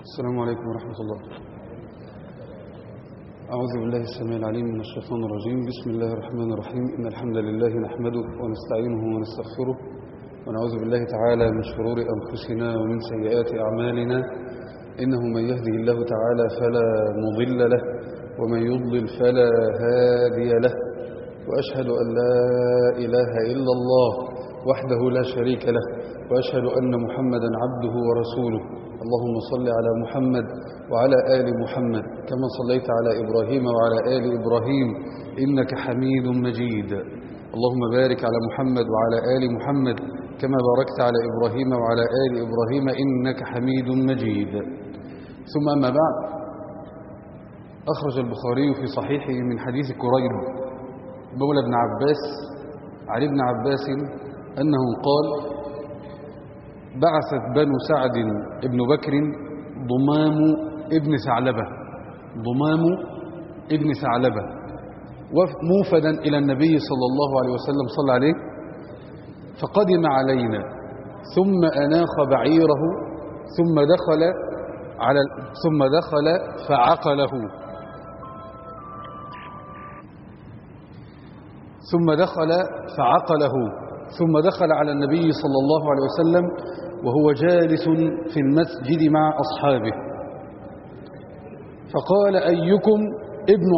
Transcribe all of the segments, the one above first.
السلام عليكم ورحمة الله. أعوذ بالله السميع العليم من الشيطان الرجيم. بسم الله الرحمن الرحيم. إن الحمد لله نحمده ونستعينه ونستغفره ونعوذ بالله تعالى من شرور أنفسنا ومن سيئات أعمالنا. إنه من يهده الله تعالى فلا مضل له ومن يضلل فلا هادي له، وأشهد أن لا إله إلا الله وحده لا شريك له، وأشهد أن محمدا عبده ورسوله. اللهم صل على محمد وعلى آل محمد كما صليت على إبراهيم وعلى آل إبراهيم إنك حميد مجيد. اللهم بارك على محمد وعلى آل محمد كما باركت على إبراهيم وعلى آل إبراهيم إنك حميد مجيد. ثم أما بعد، أخرج البخاري في صحيحه من حديث كريب مولى ابن عباس عن ابن عباس أنه قال: بعثت بنو سعد ابن بكر ضمام ابن ثعلبة موفدا إلى النبي صلى الله عليه وسلم صلى عليه، فقدم علينا ثم أناخ بعيره ثم دخل فعقله ثم دخل على النبي صلى الله عليه وسلم وهو جالس في المسجد مع أصحابه، فقال: أيكم ابن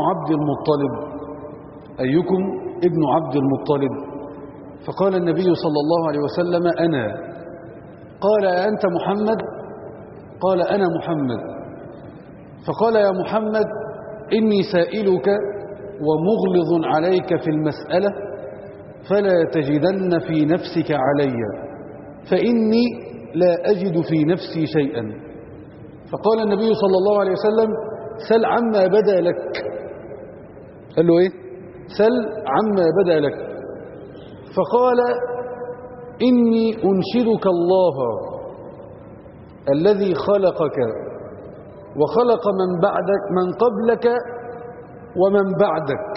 عبد المطلب؟ فقال النبي صلى الله عليه وسلم: أنا. قال: أنت محمد؟ قال: أنا محمد. فقال: يا محمد، إني سائلك ومغلظ عليك في المسألة، فلا تجدن في نفسك علي، فإني لا أجد في نفسي شيئا. فقال النبي صلى الله عليه وسلم: سل عما بدا لك. قال له: إيه؟ سل عما بدا لك. فقال: إني أنشدك الله الذي خلقك وخلق من قبلك ومن بعدك،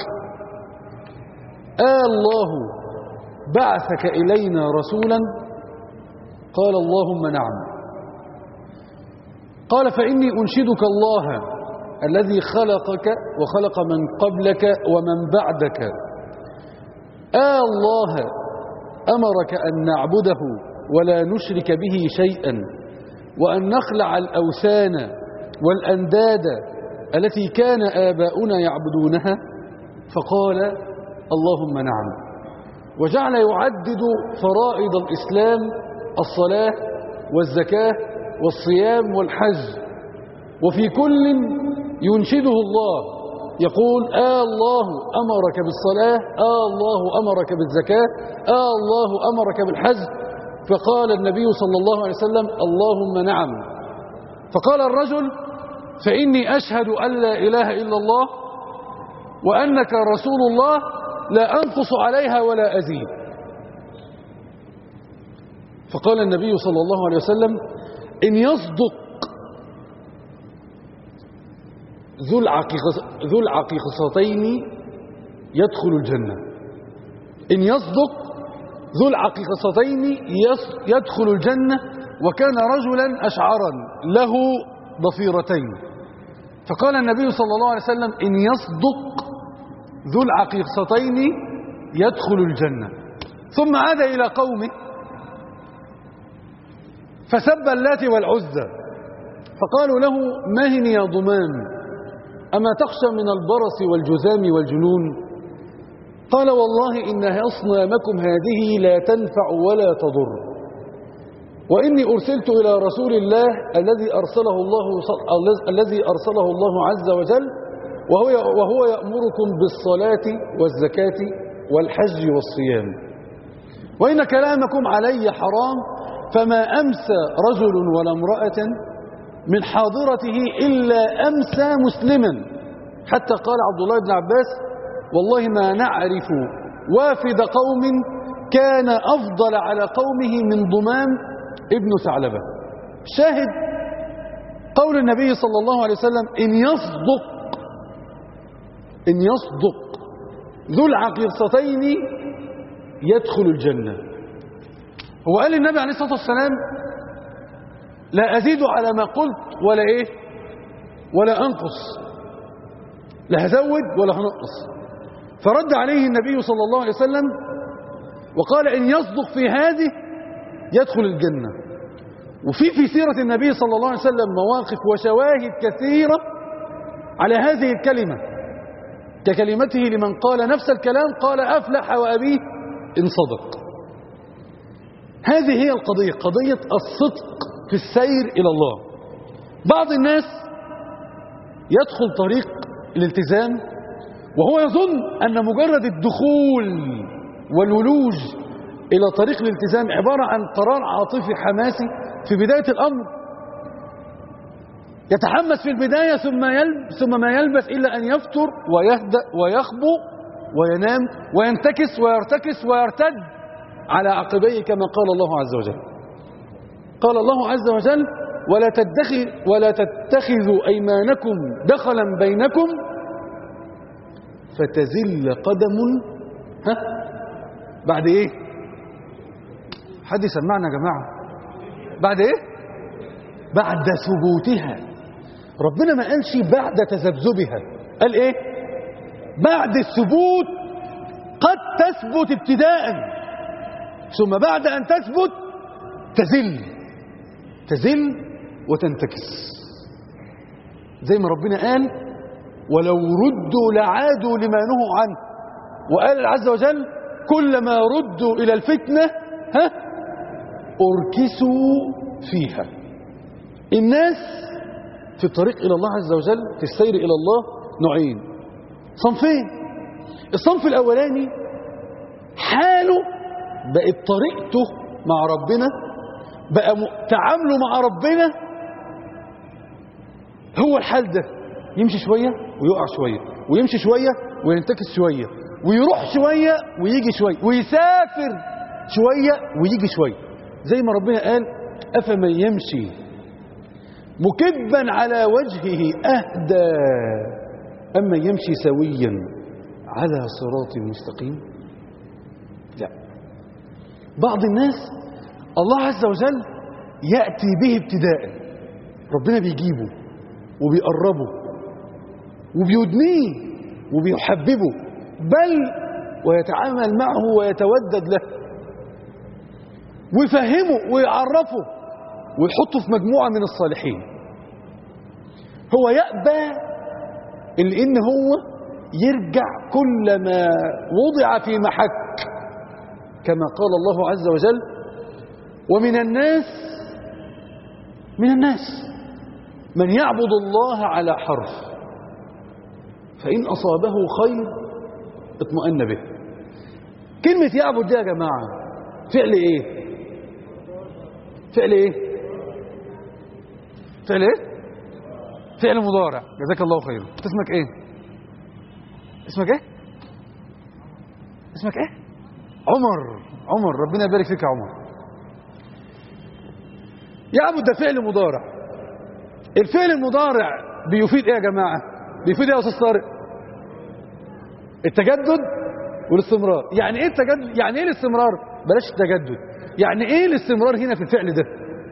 الله بعثك إلينا رسولا؟ قال: اللهم نعم. قال: فإني أنشدك الله الذي خلقك وخلق من قبلك ومن بعدك، الله أمرك أن نعبده ولا نشرك به شيئا، وأن نخلع الأوثان والأنداد التي كان آباؤنا يعبدونها؟ فقال: اللهم نعم. وجعل يعدد فرائض الإسلام: الصلاة والزكاة والصيام والحج، وفي كل ينشده الله، يقول: الله أمرك بالصلاة، الله أمرك بالزكاة، الله أمرك بالحج. فقال النبي صلى الله عليه وسلم: اللهم نعم. فقال الرجل: فإني أشهد أن لا إله إلا الله وأنك رسول الله، لا أنقص عليها ولا أزيد. فقال النبي صلى الله عليه وسلم: إن يصدق ذو العقيقتين يدخل الجنة. إن يصدق ذو العقيقتين يدخل الجنة، وكان رجلا أشعرا له ضفيرتين. فقال النبي صلى الله عليه وسلم: إن يصدق ذو العقيقتين يدخل الجنة. ثم عاد إلى قومه فسب اللات والعزى، فقالوا له: مهن يا ضمام، أما تخشى من البرص والجذام والجنون؟ قال: والله إن أصنامكم هذه لا تنفع ولا تضر، وإني أرسلت إلى رسول الله الذي أرسله الله عز وجل، وهو يأمركم بالصلاة والزكاة والحج والصيام، وإن كلامكم علي حرام، فما أمسى رجل ولا امرأة من حاضرته إلا أمسى مسلما. حتى قال عبد الله بن عباس: والله ما نعرف وافد قوم كان أفضل على قومه من ضمام ابن ثعلبة. شاهد قول النبي صلى الله عليه وسلم: إن يصدق ذو العقيقتين يدخل الجنة. هو قال للنبي عليه الصلاة والسلام: لا أزيد على ما قلت ولا إيه ولا أنقص، لا هزود ولا هنقص. فرد عليه النبي صلى الله عليه وسلم وقال إن يصدق في هذه يدخل الجنة. وفي سيرة النبي صلى الله عليه وسلم مواقف وشواهد كثيرة على هذه الكلمة، ككلمته لمن قال نفس الكلام قال أفلح وأبيه إن صدق. هذه هي القضية، قضية الصدق في السير إلى الله. بعض الناس يدخل طريق الالتزام وهو يظن أن مجرد الدخول والولوج إلى طريق الالتزام عبارة عن قرار عاطفي حماسي في بداية الأمر، يتحمس في البداية ثم ما يلبث إلا أن يفتر ويهدأ ويخبو وينام وينتكس ويرتكس ويرتد على عقبيه كما قال الله عز وجل. قال الله عز وجل ولا تتخذوا أيمانكم دخلا بينكم فتزل قدم بعد ايه؟ حد يسمعنا يا جماعة؟ بعد ايه؟ بعد ثبوتها. ربنا ما قالش بعد تذبذبها، قال ايه؟ بعد الثبوت. قد تثبت ابتداء ثم بعد ان تثبت تزل وتنتكس، زي ما ربنا قال ولو ردوا لعادوا لما نهوا عنه. وقال عز وجل كلما ردوا إلى الفتنة أركسوا فيها. الناس في الطريق إلى الله عز وجل في السير إلى الله نوعين، صنفين. الصنف الأولاني حاله بقت طريقته مع ربنا، بقى تعامله مع ربنا هو الحال ده، يمشي شوية ويقع شوية ويمشي شوية وينتكس شوية ويروح شوية ويجي شوية ويسافر شوية ويجي شوية، زي ما ربنا قال أفمن يمشي مكبا على وجهه أهدى أما يمشي سويا على صراط مستقيم. لا، بعض الناس الله عز وجل يأتي به ابتداء، ربنا بيجيبه وبيقربه وبيدنيه وبيحببه، بل ويتعامل معه ويتودد له ويفهمه ويعرفه ويحطه في مجموعة من الصالحين. هو يأبى إن هو يرجع كلما وضع في محك، كما قال الله عز وجل ومن الناس من يعبد الله على حرف فإن أصابه خير اطمأن به. كلمة يعبد دي يا جماعة فعل ايه؟ فعل ايه؟ فعل ايه؟ فعل مضارع. جزاك الله خير. اسمك ايه؟ اسمك ايه؟ اسمك ايه؟ عمر. ربنا يبارك فيك يا عمر. يعبد ده فعل مضارع. الفعل المضارع بيفيد ايه يا جماعة؟ بيفيد ايه يا استاذ طارق؟ التجدد والاستمرار. يعني ايه التجدد؟ يعني ايه الاستمرار؟ بلاش التجدد. يعني ايه الاستمرار هنا في الفعل ده؟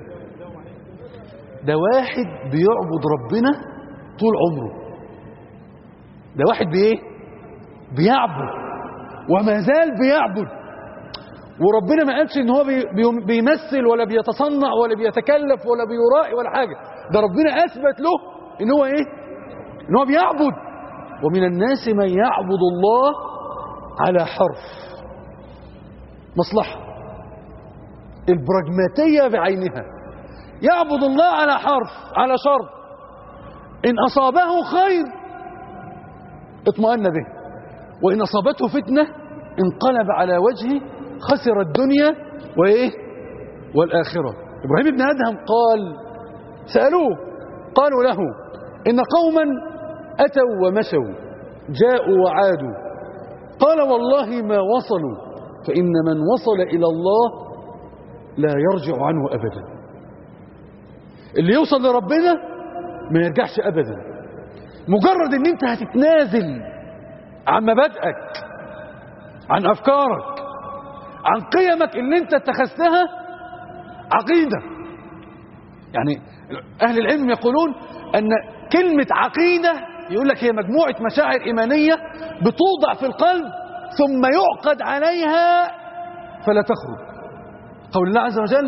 ده واحد بيعبد ربنا طول عمره، ده واحد بيعبد وما زال بيعبد، وربنا ما قالش ان هو بيمثل ولا بيتصنع ولا بيتكلف ولا بيرائي ولا حاجة، ده ربنا اثبت له ان هو ان هو بيعبد. ومن الناس من يعبد الله على حرف، مصلحة البراجماتية بعينها، يعبد الله على حرف على شرط، إن أصابه خير اطمأن به وإن أصابته فتنة انقلب على وجهه خسر الدنيا والآخرة. إبراهيم بن أدهم قال سألوه قالوا له إن قوما أتوا ومشوا جاءوا وعادوا، قال والله ما وصلوا فإن من وصل إلى الله لا يرجع عنه أبدا. اللي يوصل لربنا ما يرجعش أبدا. مجرد ان انت هتتنازل عن مبادئك، عن أفكارك، عن قيمك اللي انت اتخذتها عقيدة، يعني أهل العلم يقولون أن كلمة عقيدة يقول لك هي مجموعة مشاعر إيمانية بتوضع في القلب ثم يعقد عليها فلا تخرج. قول الله عز وجل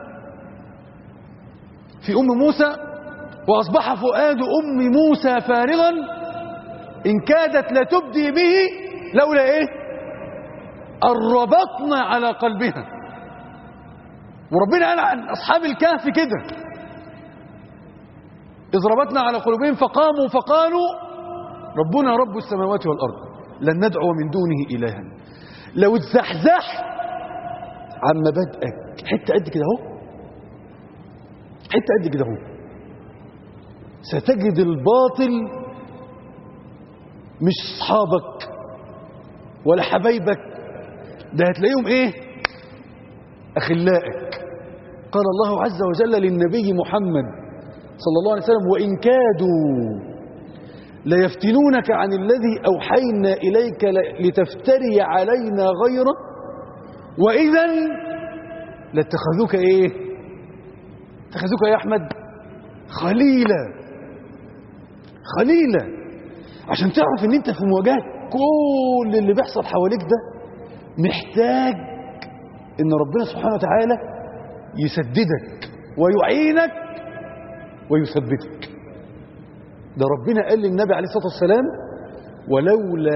في أم موسى: وأصبح فؤاد أم موسى فارغا إن كادت لتبدي به لولا إيه؟ أن ربطنا على قلبها. وربنا قال عن أصحاب الكهف كده: إذ ربطنا على قلوبهم فقاموا فقالوا ربنا رب السماوات والأرض لن ندعو من دونه إلها. لو اتزحزحت عن مبادئك حتة قد كده اهو، حتة قد كده اهو، ستجد الباطل مش اصحابك ولا حبايبك، ده هتلاقيهم ايه؟ اخلاءك. قال الله عز وجل للنبي محمد صلى الله عليه وسلم: وإن كادوا ليفتنونك عن الذي أوحينا إليك لتفتري علينا غيره وإذا لاتخذوك ايه؟ اتخذوك يا أحمد خليلا. خليلا عشان تعرف ان انت في مواجهة كل اللي بيحصل حواليك ده محتاج ان ربنا سبحانه وتعالى يسددك ويعينك ويثبتك. ده ربنا قال للنبي عليه الصلاة والسلام: ولولا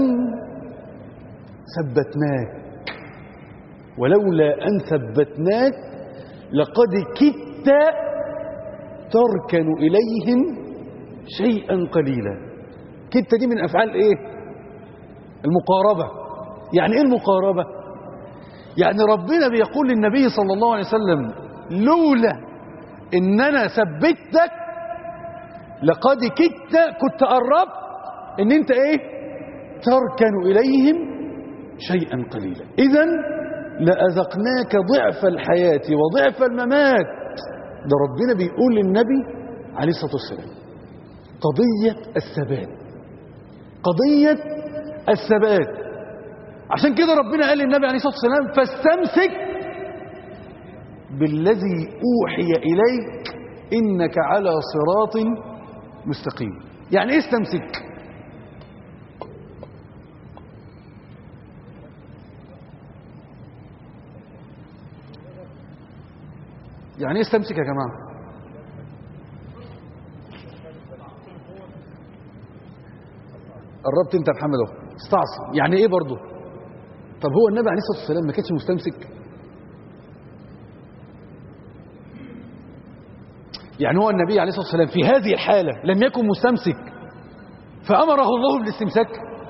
أن ثبتناك لقد كدت تركن إليهم شيئا قليلا. كدت دي من أفعال إيه؟ المقاربة. يعني إيه المقاربة؟ يعني ربنا بيقول للنبي صلى الله عليه وسلم: لولا إن أنا ثبتك لقد كنت قربت إن أنت إيه؟ تركن إليهم شيئا قليلا. إذن لأذقناك ضعف الحياة وضعف الممات. ده ربنا بيقول للنبي عليه الصلاة والسلام قضية الثبات، قضية الثبات. عشان كده ربنا قال للنبي عليه الصلاة والسلام: فاستمسك بالذي أوحي إليك إنك على صراط مستقيم. يعني إيه استمسك؟ يعني إيه استمسك يا جماعة؟ قربت انت يا محمد اهو. استعصم يعني ايه برضه؟ طب هو النبي عليه الصلاه والسلام ما كانش مستمسك؟ يعني هو النبي عليه الصلاه والسلام في هذه الحاله لم يكن مستمسك فامره الله بالاستمساك؟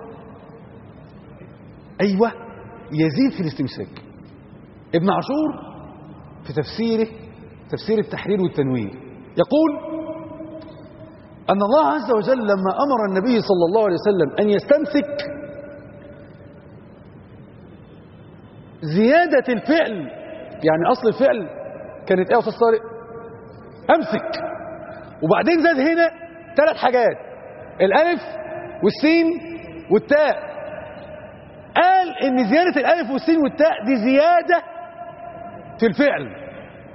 ايوه، يزيد في الاستمساك. ابن عاشور في تفسيره تفسير التحرير والتنوير يقول أن الله عز وجل لما أمر النبي صلى الله عليه وسلم أن يستمسك زيادة الفعل، يعني أصل الفعل كانت إيه يا أستاذ طارق؟ أمسك. وبعدين زاد هنا 3 حاجات: الألف والسين والتاء. قال إن زيادة الألف والسين والتاء دي زيادة في الفعل.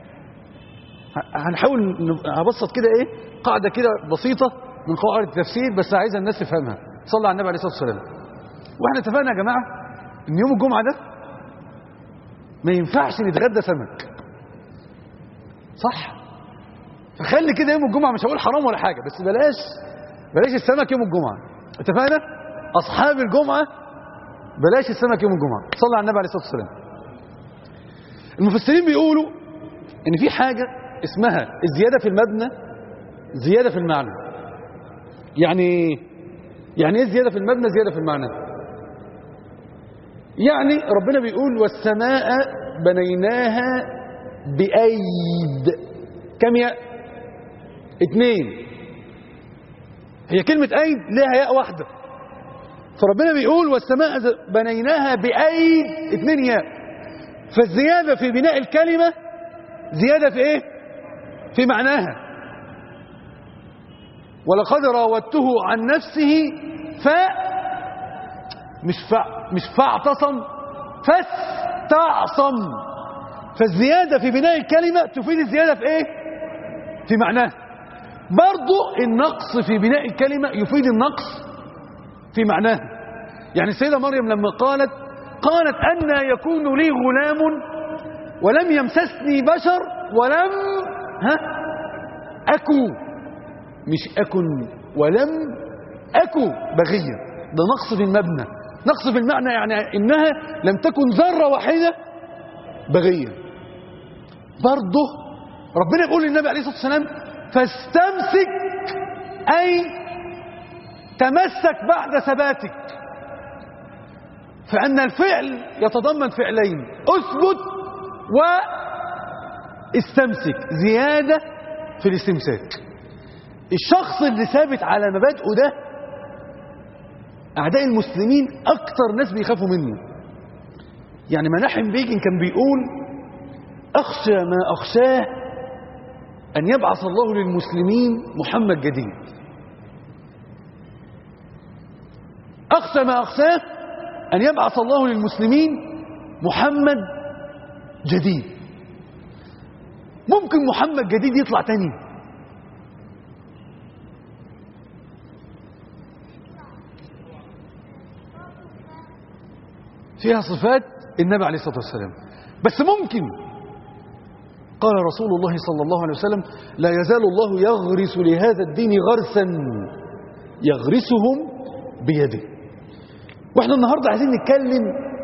هنحاول نبسط كده ايه قاعدة كده بسيطة من قواعد التفسير بس عايز الناس تفهمها. صلى على النبي عليه الصلاة والسلام. واحنا اتفقنا يا جماعة ان يوم الجمعة ده ما ينفعش نتغدى سمك، صح؟ فخلي كده يوم الجمعة، مش هقول حرام ولا حاجة، بس بلاش السمك يوم الجمعة. اتفقنا؟ اصحاب الجمعة بلاش السمك يوم الجمعة. صلى على النبي عليه الصلاة والسلام. المفسرين بيقولوا ان في حاجة اسمها الزيادة في المبنى زيادة في المعنى. يعني ايه زيادة في المبنى زيادة في المعنى؟ يعني ربنا بيقول: والسماء بنيناها بأيد. كم ياء؟ 2. هي كلمة أيد لها ياء واحدة، فربنا بيقول: والسماء بنيناها بأيد 2 ياء. فالزيادة في بناء الكلمة زيادة في ايه؟ في معناها. ولقد راودته عن نفسه مش فاعتصم، فاستعصم. فالزيادة في بناء الكلمة تفيد الزيادة في ايه؟ في معناه. برضو النقص في بناء الكلمة يفيد النقص في معناه. يعني السيدة مريم لما قالت أن يكون لي غلام ولم يمسسني بشر ولم أكو، مش أكن، ولم أكو بغيا. ده نقص في المبنى، نقص في المعنى، يعني إنها لم تكن ذرة واحدة بغيا. برضه ربنا يقول للنبي عليه الصلاة والسلام فاستمسك، أي تمسك بعد ثباتك، فأن الفعل يتضمن فعلين: أثبت واستمسك، زيادة في الاستمساك. الشخص اللي ثابت على مبادئه ده أعداء المسلمين أكتر ناس بيخافوا منه. يعني مناحم بيجن كان بيقول أخشى ما أخشاه أن يبعث الله للمسلمين محمد جديد. أخشى ما أخشاه أن يبعث الله للمسلمين محمد جديد. ممكن محمد جديد يطلع تاني، فيها صفات النبي عليه الصلاة والسلام، بس ممكن. قال رسول الله صلى الله عليه وسلم لا يزال الله يغرس لهذا الدين غرسا يغرسهم بيده. واحنا النهاردة عايزين نتكلم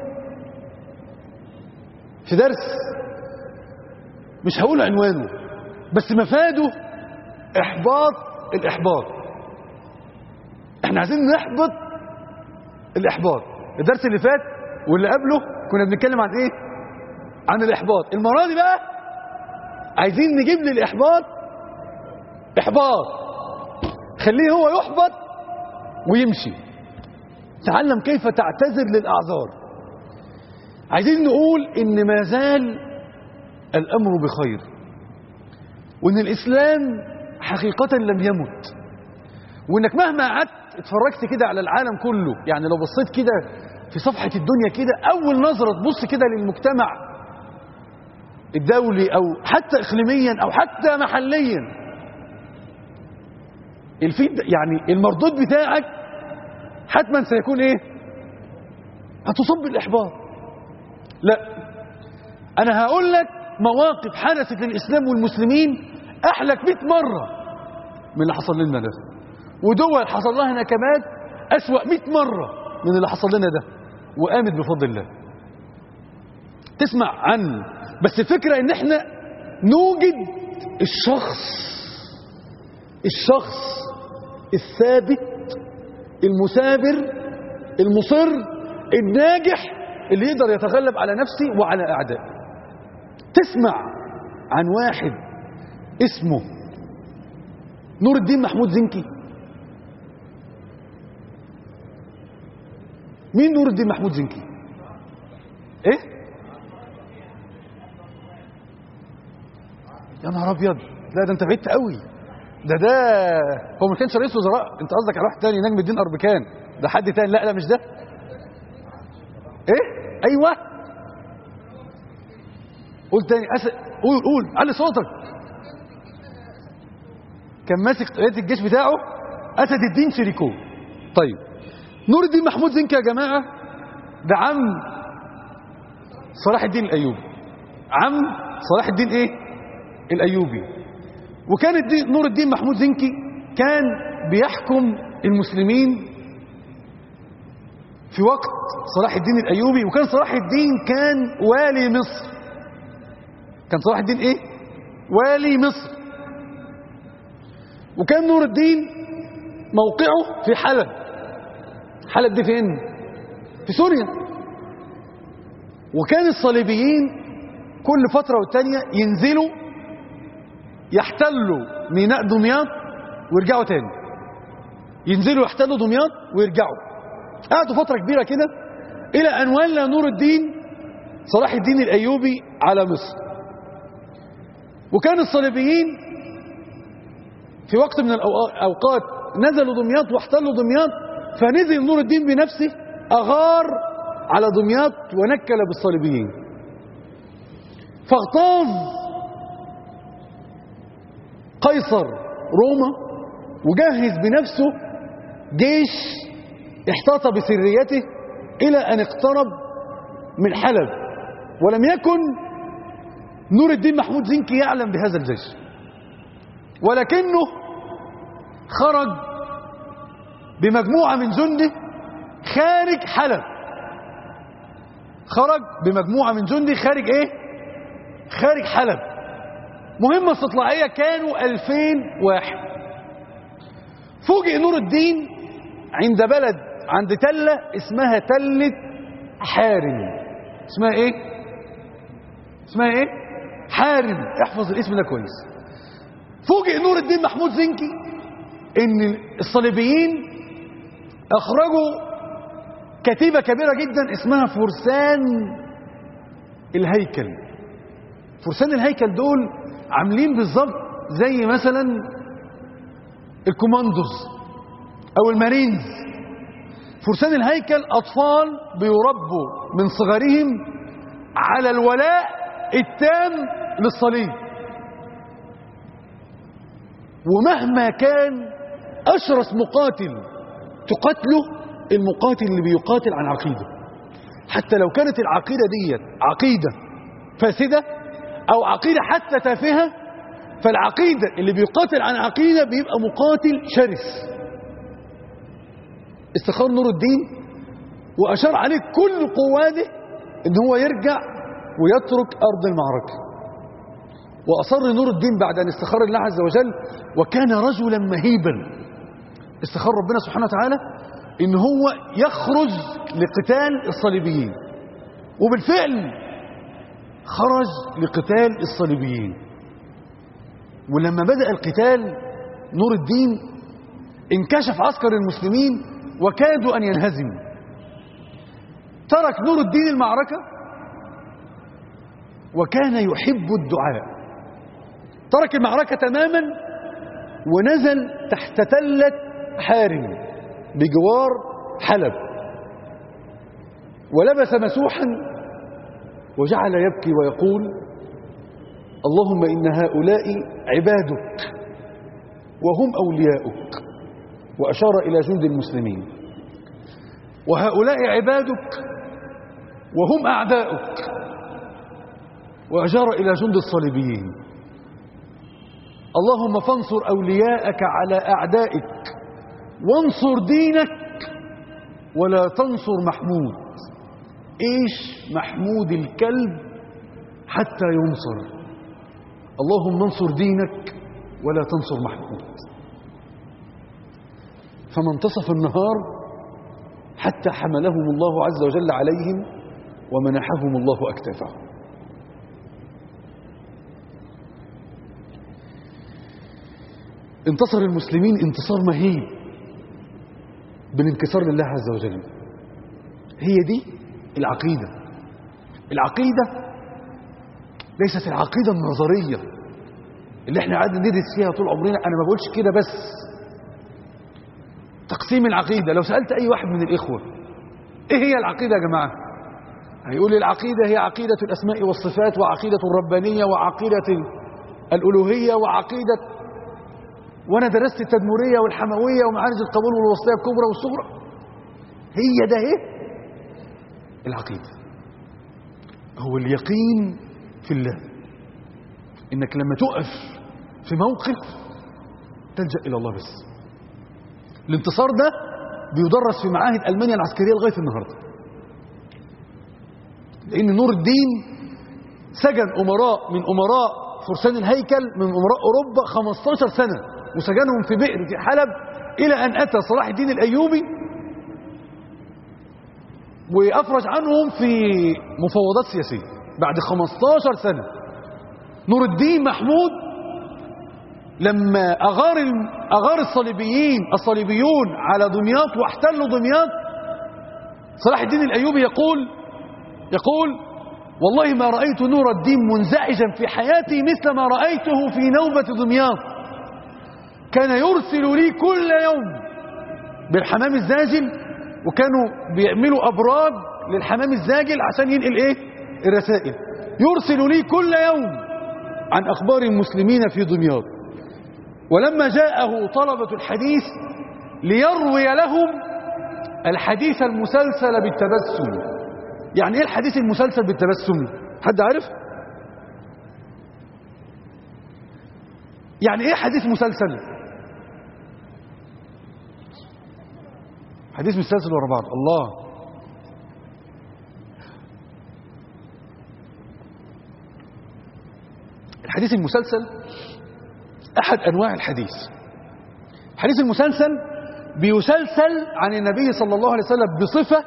في درس مش هقول عنوانه، بس مفاده إحباط الإحباط. احنا عايزين نحبط الإحباط. الدرس اللي فات واللي قبله كنا بنتكلم عن ايه؟ عن الإحباط. المرة دي بقى عايزين نجيب لي الإحباط إحباط، خليه هو يحبط ويمشي. تعلم كيف تعتذر للأعذار. عايزين نقول إن ما زال الأمر بخير، وإن الإسلام حقيقة لم يمت، وإنك مهما قعدت اتفرجت كده على العالم كله، يعني لو بصيت كده في صفحة الدنيا كده، أول نظرة تبص كده للمجتمع الدولي أو حتى إقليميا أو حتى محليا، يعني المردود بتاعك حتما سيكون إيه؟ هتصب بالإحباط. لا، أنا هقول لك مواقف حدثت للإسلام والمسلمين أحلك 100 مرة من اللي حصل لنا ده، ودول حصل لها نكبات أسوأ 100 مرة من اللي حصل لنا ده، وقامت بفضل الله. تسمع عنه، بس الفكرة ان احنا نوجد الشخص الثابت المثابر المصر الناجح اللي يقدر يتغلب على نفسه وعلى أعدائه. تسمع عن واحد اسمه نور الدين محمود زنكي؟ مين نور الدين محمود زنكي؟ ايه؟ يا نهار ابيض، لا ده انت بعدت قوي. ده هو ما كانش رئيس وزراء، انت قصدك على واحد تاني، نجم الدين اربكان. ده حد تاني؟ لا مش ده. ايه؟ ايوه، قول تاني. قول علي صوتك. كان ماسك قيادة الجيش بتاعه اسد الدين شريكو. طيب، نور الدين محمود زنكي يا جماعه ده عم صلاح الدين الايوبي، عم صلاح الدين ايه؟ الايوبي. وكان نور الدين محمود زنكي كان بيحكم المسلمين في وقت صلاح الدين الايوبي، وكان صلاح الدين كان والي مصر. كان صلاح الدين ايه؟ والي مصر. وكان نور الدين موقعه في حلب. حلب دي فين؟ في سوريا. وكان الصليبيين كل فترة والتانية ينزلوا يحتلوا ميناء دمياط ويرجعوا تاني، ينزلوا يحتلوا دمياط ويرجعوا. قعدوا فترة كبيرة كده إلى أن ولى نور الدين صلاح الدين الأيوبي على مصر. وكان الصليبيين في وقت من الأوقات نزلوا دمياط واحتلوا دمياط، فنزل نور الدين بنفسه أغار على دمياط ونكل بالصليبيين، فاغتاظ قيصر روما وجهز بنفسه جيش احتاط بسريته إلى أن اقترب من حلب، ولم يكن نور الدين محمود زنكي يعلم بهذا الجيش، ولكنه خرج بمجموعة من جنده خارج حلب. خرج بمجموعة من جنده خارج ايه؟ خارج حلب. مهمة استطلاعية، كانوا 2000 واحد. فوجئ نور الدين عند بلد، عند تلة اسمها تلة حارم. اسمها ايه؟ اسمها ايه؟ حارم. احفظ الاسم ده كويس. فوجئ نور الدين محمود زنكي ان الصليبيين اخرجوا كتيبة كبيرة جدا اسمها فرسان الهيكل. فرسان الهيكل دول عاملين بالظبط زي مثلا الكوماندوز او المارينز. فرسان الهيكل اطفال بيربوا من صغرهم على الولاء التام للصليب، ومهما كان اشرس مقاتل تقاتله المقاتل اللي بيقاتل عن عقيدة، حتى لو كانت العقيدة ديت عقيدة فاسدة او عقيدة حتى تافهة، فالعقيدة اللي بيقاتل عن عقيدة بيبقى مقاتل شرس. استخار نور الدين واشار عليه كل قواده ان هو يرجع ويترك ارض المعركة. واصر نور الدين بعد ان استخار الله عز وجل، وكان رجلا مهيبا، استخار ربنا سبحانه وتعالى ان هو يخرج لقتال الصليبيين، وبالفعل خرج لقتال الصليبيين. ولما بدأ القتال نور الدين انكشف عسكر المسلمين وكادوا ان ينهزموا. ترك نور الدين المعركة وكان يحب الدعاء. ترك المعركة تماما ونزل تحت تلة حارم بجوار حلب، ولبس مسوحا وجعل يبكي ويقول: اللهم إن هؤلاء عبادك وهم أولياؤك، وأشار إلى جند المسلمين، وهؤلاء عبادك وهم أعداؤك، وأشار إلى جند الصليبيين. اللهم فانصر أولياءك على أعدائك، وانصر دينك ولا تنصر محمود. ايش محمود الكلب حتى ينصر؟ اللهم انصر دينك ولا تنصر محمود. فما انتصف النهار حتى حملهم الله عز وجل عليهم ومنحهم الله أكتافهم. انتصر المسلمين انتصار مهيب بالانكسار لله عز وجل. هي دي العقيدة. العقيدة ليست العقيدة النظرية اللي احنا قاعدين ندرس فيها طول عمرنا. انا ما بقولش كده، بس تقسيم العقيدة. لو سألت اي واحد من الاخوة ايه هي العقيدة يا جماعة، هيقول لي العقيدة هي عقيدة الاسماء والصفات، وعقيدة الربانية، وعقيدة الالوهية، وعقيدة، وانا درست التدمرية والحموية ومعارج القبول والوسطية الكبرى والصغرى. هي ده ايه العقيدة؟ هو اليقين في الله، انك لما تقف في موقف تلجأ الى الله بس. الانتصار ده بيدرس في معاهد ألمانيا العسكرية لغاية النهاردة، لان نور الدين سجن امراء من امراء فرسان الهيكل، من امراء اوروبا 15 سنة، وسجنهم في بئر في حلب الى ان اتى صلاح الدين الايوبي وافرج عنهم في مفاوضات سياسية بعد 15 سنة. نور الدين محمود لما اغار الصليبيون على دمياط واحتلوا دمياط، صلاح الدين الايوبي يقول والله ما رأيت نور الدين منزعجا في حياتي مثل ما رأيته في نوبة دمياط. كان يرسل لي كل يوم بالحمام الزاجل، وكانوا بيعملوا أبراج للحمام الزاجل عشان ينقل الرسائل. يرسل لي كل يوم عن أخبار المسلمين في دمياط. ولما جاءه طلبة الحديث ليروي لهم الحديث المسلسل بالتبسم. يعني ايه الحديث المسلسل بالتبسم؟ حد عارف؟ يعني ايه حديث مسلسل؟ حديث مسلسل ورا بعض. الله. الحديث المسلسل احد انواع الحديث. الحديث المسلسل بيسلسل عن النبي صلى الله عليه وسلم بصفة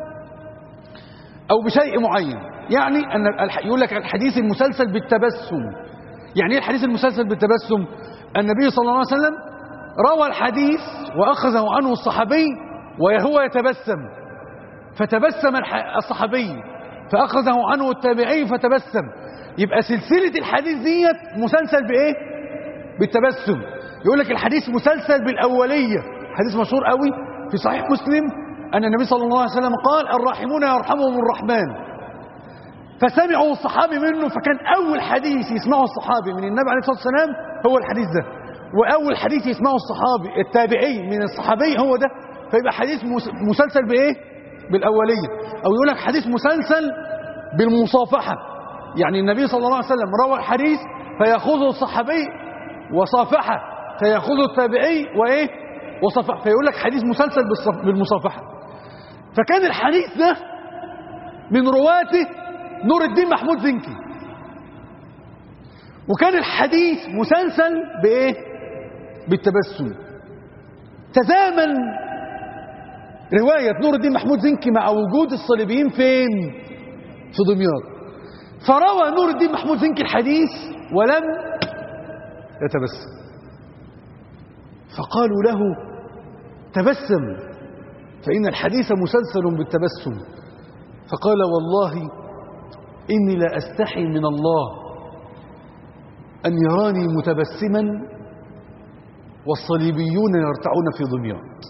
او بشيء معين. يعني ان يقول لك الحديث المسلسل بالتبسم. يعني ايه الحديث المسلسل بالتبسم؟ النبي صلى الله عليه وسلم روى الحديث واخذه عنه الصحابي وهو يتبسم، فتبسم الصحابي، فاخذه عنه التابعي فتبسم. يبقى سلسلة الحديث ديت مسلسل بايه؟ بالتبسم. يقول لك الحديث مسلسل بالاولية. حديث مشهور قوي في صحيح مسلم ان النبي صلى الله عليه وسلم قال: الراحمون يرحمهم الرحمن. فسمعوا الصحابي منه، فكان اول حديث يسمعه الصحابي من النبي عليه الصلاة والسلام هو الحديث ده، واول حديث يسمعه الصحابي التابعي من الصحابي هو ده. فيبقى حديث مسلسل بايه؟ بالاولية. او يقول لك حديث مسلسل بالمصافحة. يعني النبي صلى الله عليه وسلم روى الحديث فيأخذه الصحابي وصافحه، فيأخذه التابعي وايه؟ وصافحه. فيقول لك حديث مسلسل بالمصافحة. فكان الحديث ده من رواته نور الدين محمود زنكي. وكان الحديث مسلسل بايه؟ بالتبسم. تزامن رواية نور الدين محمود زنكي مع وجود الصليبيين فين؟ في دمياط. فروى نور الدين محمود زنكي الحديث ولم يتبسم. فقالوا له: تبسم فإن الحديث مسلسل بالتبسم. فقال: والله إني لا أستحي من الله أن يراني متبسما والصليبيون يرتعون في دمياط.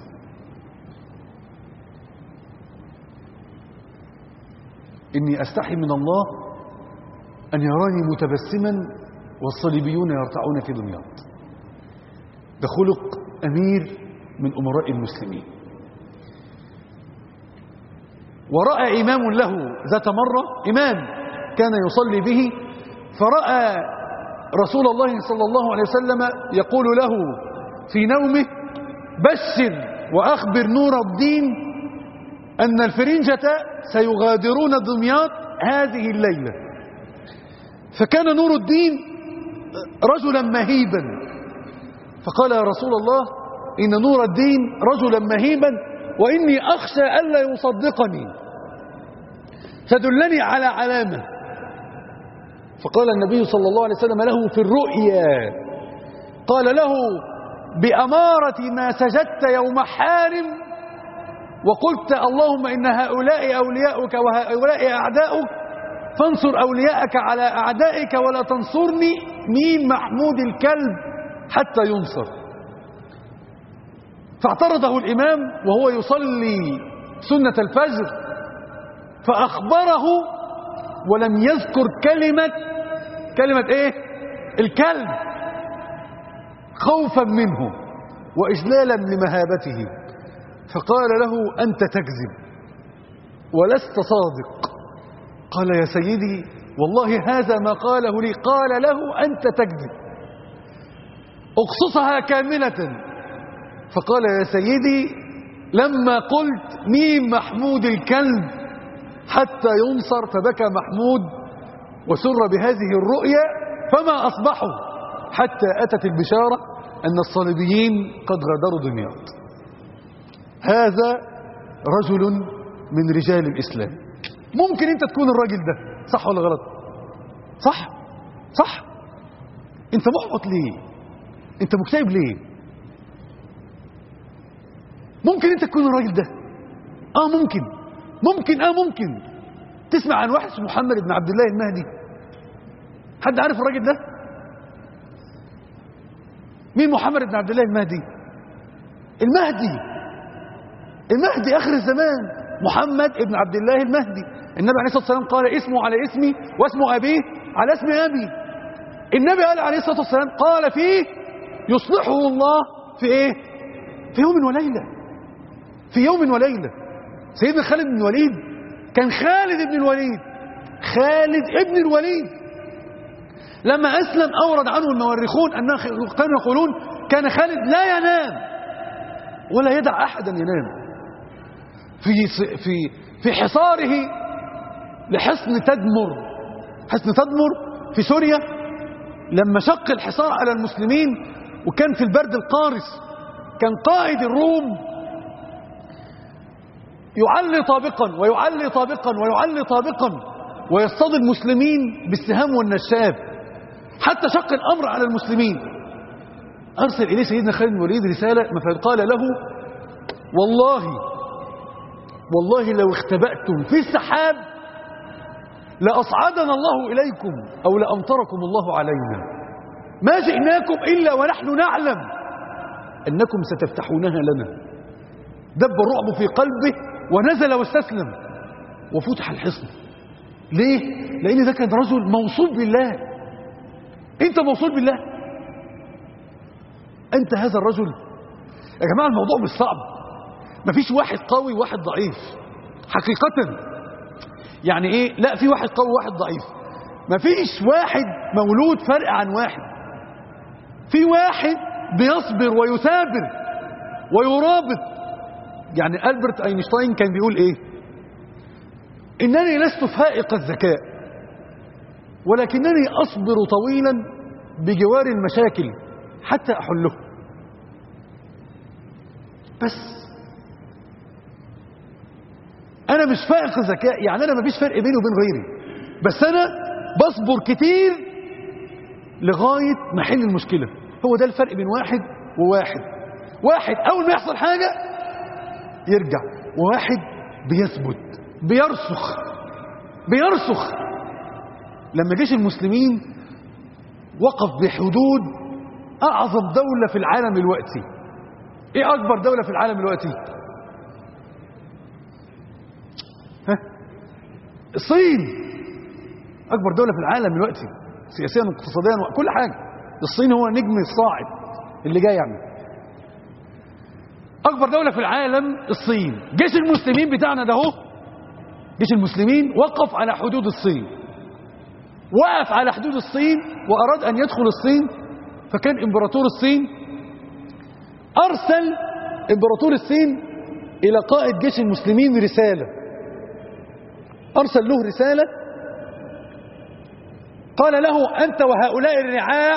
إني أستحي من الله أن يراني متبسما والصليبيون يرتعون في دمياط. ده خلق أمير من أمراء المسلمين. ورأى إمام له ذات مرة، إمام كان يصلي به، فرأى رسول الله صلى الله عليه وسلم يقول له في نومه: بشر وأخبر نور الدين أن الفرنجة سيغادرون دمياط هذه الليلة. فكان نور الدين رجلا مهيبا، فقال: يا رسول الله إن نور الدين رجلا مهيبا وإني أخشى ألا يصدقني، فدلني على علامة. فقال النبي صلى الله عليه وسلم له في الرؤيا، قال له: بأمارة ما سجدت يوم حارم وقلت اللهم إن هؤلاء أولياؤك وهؤلاء أعداؤك فانصر أولياءك على أعدائك ولا تنصرني مين محمود الكلب حتى ينصر. فاعترضه الإمام وهو يصلي سنة الفجر فأخبره ولم يذكر كلمة إيه؟ الكلب، خوفا منه وإجلالا لمهابته. فقال له: أنت تكذب ولست صادق. قال: يا سيدي والله هذا ما قاله لي. قال له: أنت تكذب، اقصصها كاملة. فقال: يا سيدي لما قلت مين محمود الكلب حتى ينصر فبكى محمود وسر بهذه الرؤيا، فما أصبحوا حتى أتت البشارة أن الصليبيين قد غادروا دمياط. هذا رجل من رجال الإسلام. ممكن أنت تكون الراجل ده، صح ولا غلط؟ صح؟ صح؟ أنت محبط ليه؟ أنت مكتئب ليه؟ ممكن أنت تكون الراجل ده. ممكن تسمع عن واحد اسمه محمد بن عبد الله المهدي. حد عارف الراجل ده؟ مين محمد بن عبد الله المهدي؟ المهدي آخر الزمان، محمد بن عبد الله المهدي. النبي عليه الصلاة والسلام قال: اسمه على اسمي واسم أبيه على اسم أبي. النبي قال عليه الصلاة والسلام قال فيه: يصلحه الله في ايه؟ في يوم وليلة. في يوم وليلة. سيدنا خالد بن الوليد كان خالد بن الوليد، خالد ابن الوليد لما أسلم أورد عنه المؤرخون أنهم كانوا يقولون كان خالد لا ينام ولا يدع أحدا ينام في حصاره لحصن تدمر. حصن تدمر في سوريا لما شق الحصار على المسلمين وكان في البرد القارس، كان قائد الروم يعلي طابقا ويعلي طابقا ويعلي طابقا ويصطاد المسلمين بالسهام والنشاب حتى شق الأمر على المسلمين. أرسل إليه سيدنا خالد بن الوليد رسالة فقال له والله لو اختبأتم في السحاب لأصعدنا الله إليكم أو لأمطركم الله علينا، ما جئناكم إلا ونحن نعلم أنكم ستفتحونها لنا. دب الرعب في قلبه ونزل واستسلم وفتح الحصن. ليه؟ لأن ده كان رجل موصول بالله. أنت موصول بالله، أنت هذا الرجل. يا جماعة الموضوع مش صعب، مفيش واحد قوي وواحد ضعيف حقيقة. يعني ايه؟ لا، في واحد قوي وواحد ضعيف. مفيش واحد مولود فرق عن واحد. في واحد بيصبر ويثابر ويرابط. يعني ألبرت أينشتاين كان بيقول ايه؟ إنني لست فائق الذكاء ولكنني أصبر طويلا بجوار المشاكل حتى أحله. بس أنا مش فائق الذكاء، يعني أنا مفيش فرق بيني وبين غيري، بس أنا بصبر كتير لغاية ما أحل المشكلة. هو ده الفرق بين واحد وواحد. واحد أول ما يحصل حاجة يرجع، وواحد بيثبت بيرسخ. لما جيش المسلمين وقف بحدود أعظم دولة في العالم دلوقتي. إيه أكبر دولة في العالم دلوقتي؟ الصين أكبر دولة في العالم دلوقتي سياسيا واقتصاديا وكل حاجة. الصين هو نجم الصاعد اللي جاي يعني. أكبر دولة في العالم الصين. جيش المسلمين بتاعنا ده هو جيش المسلمين وقف على حدود الصين، وقف على حدود الصين وأراد أن يدخل الصين. فكان إمبراطور الصين أرسل إمبراطور الصين إلى قائد جيش المسلمين رسالة. أرسل له رسالة قال له أنت وهؤلاء الرعاع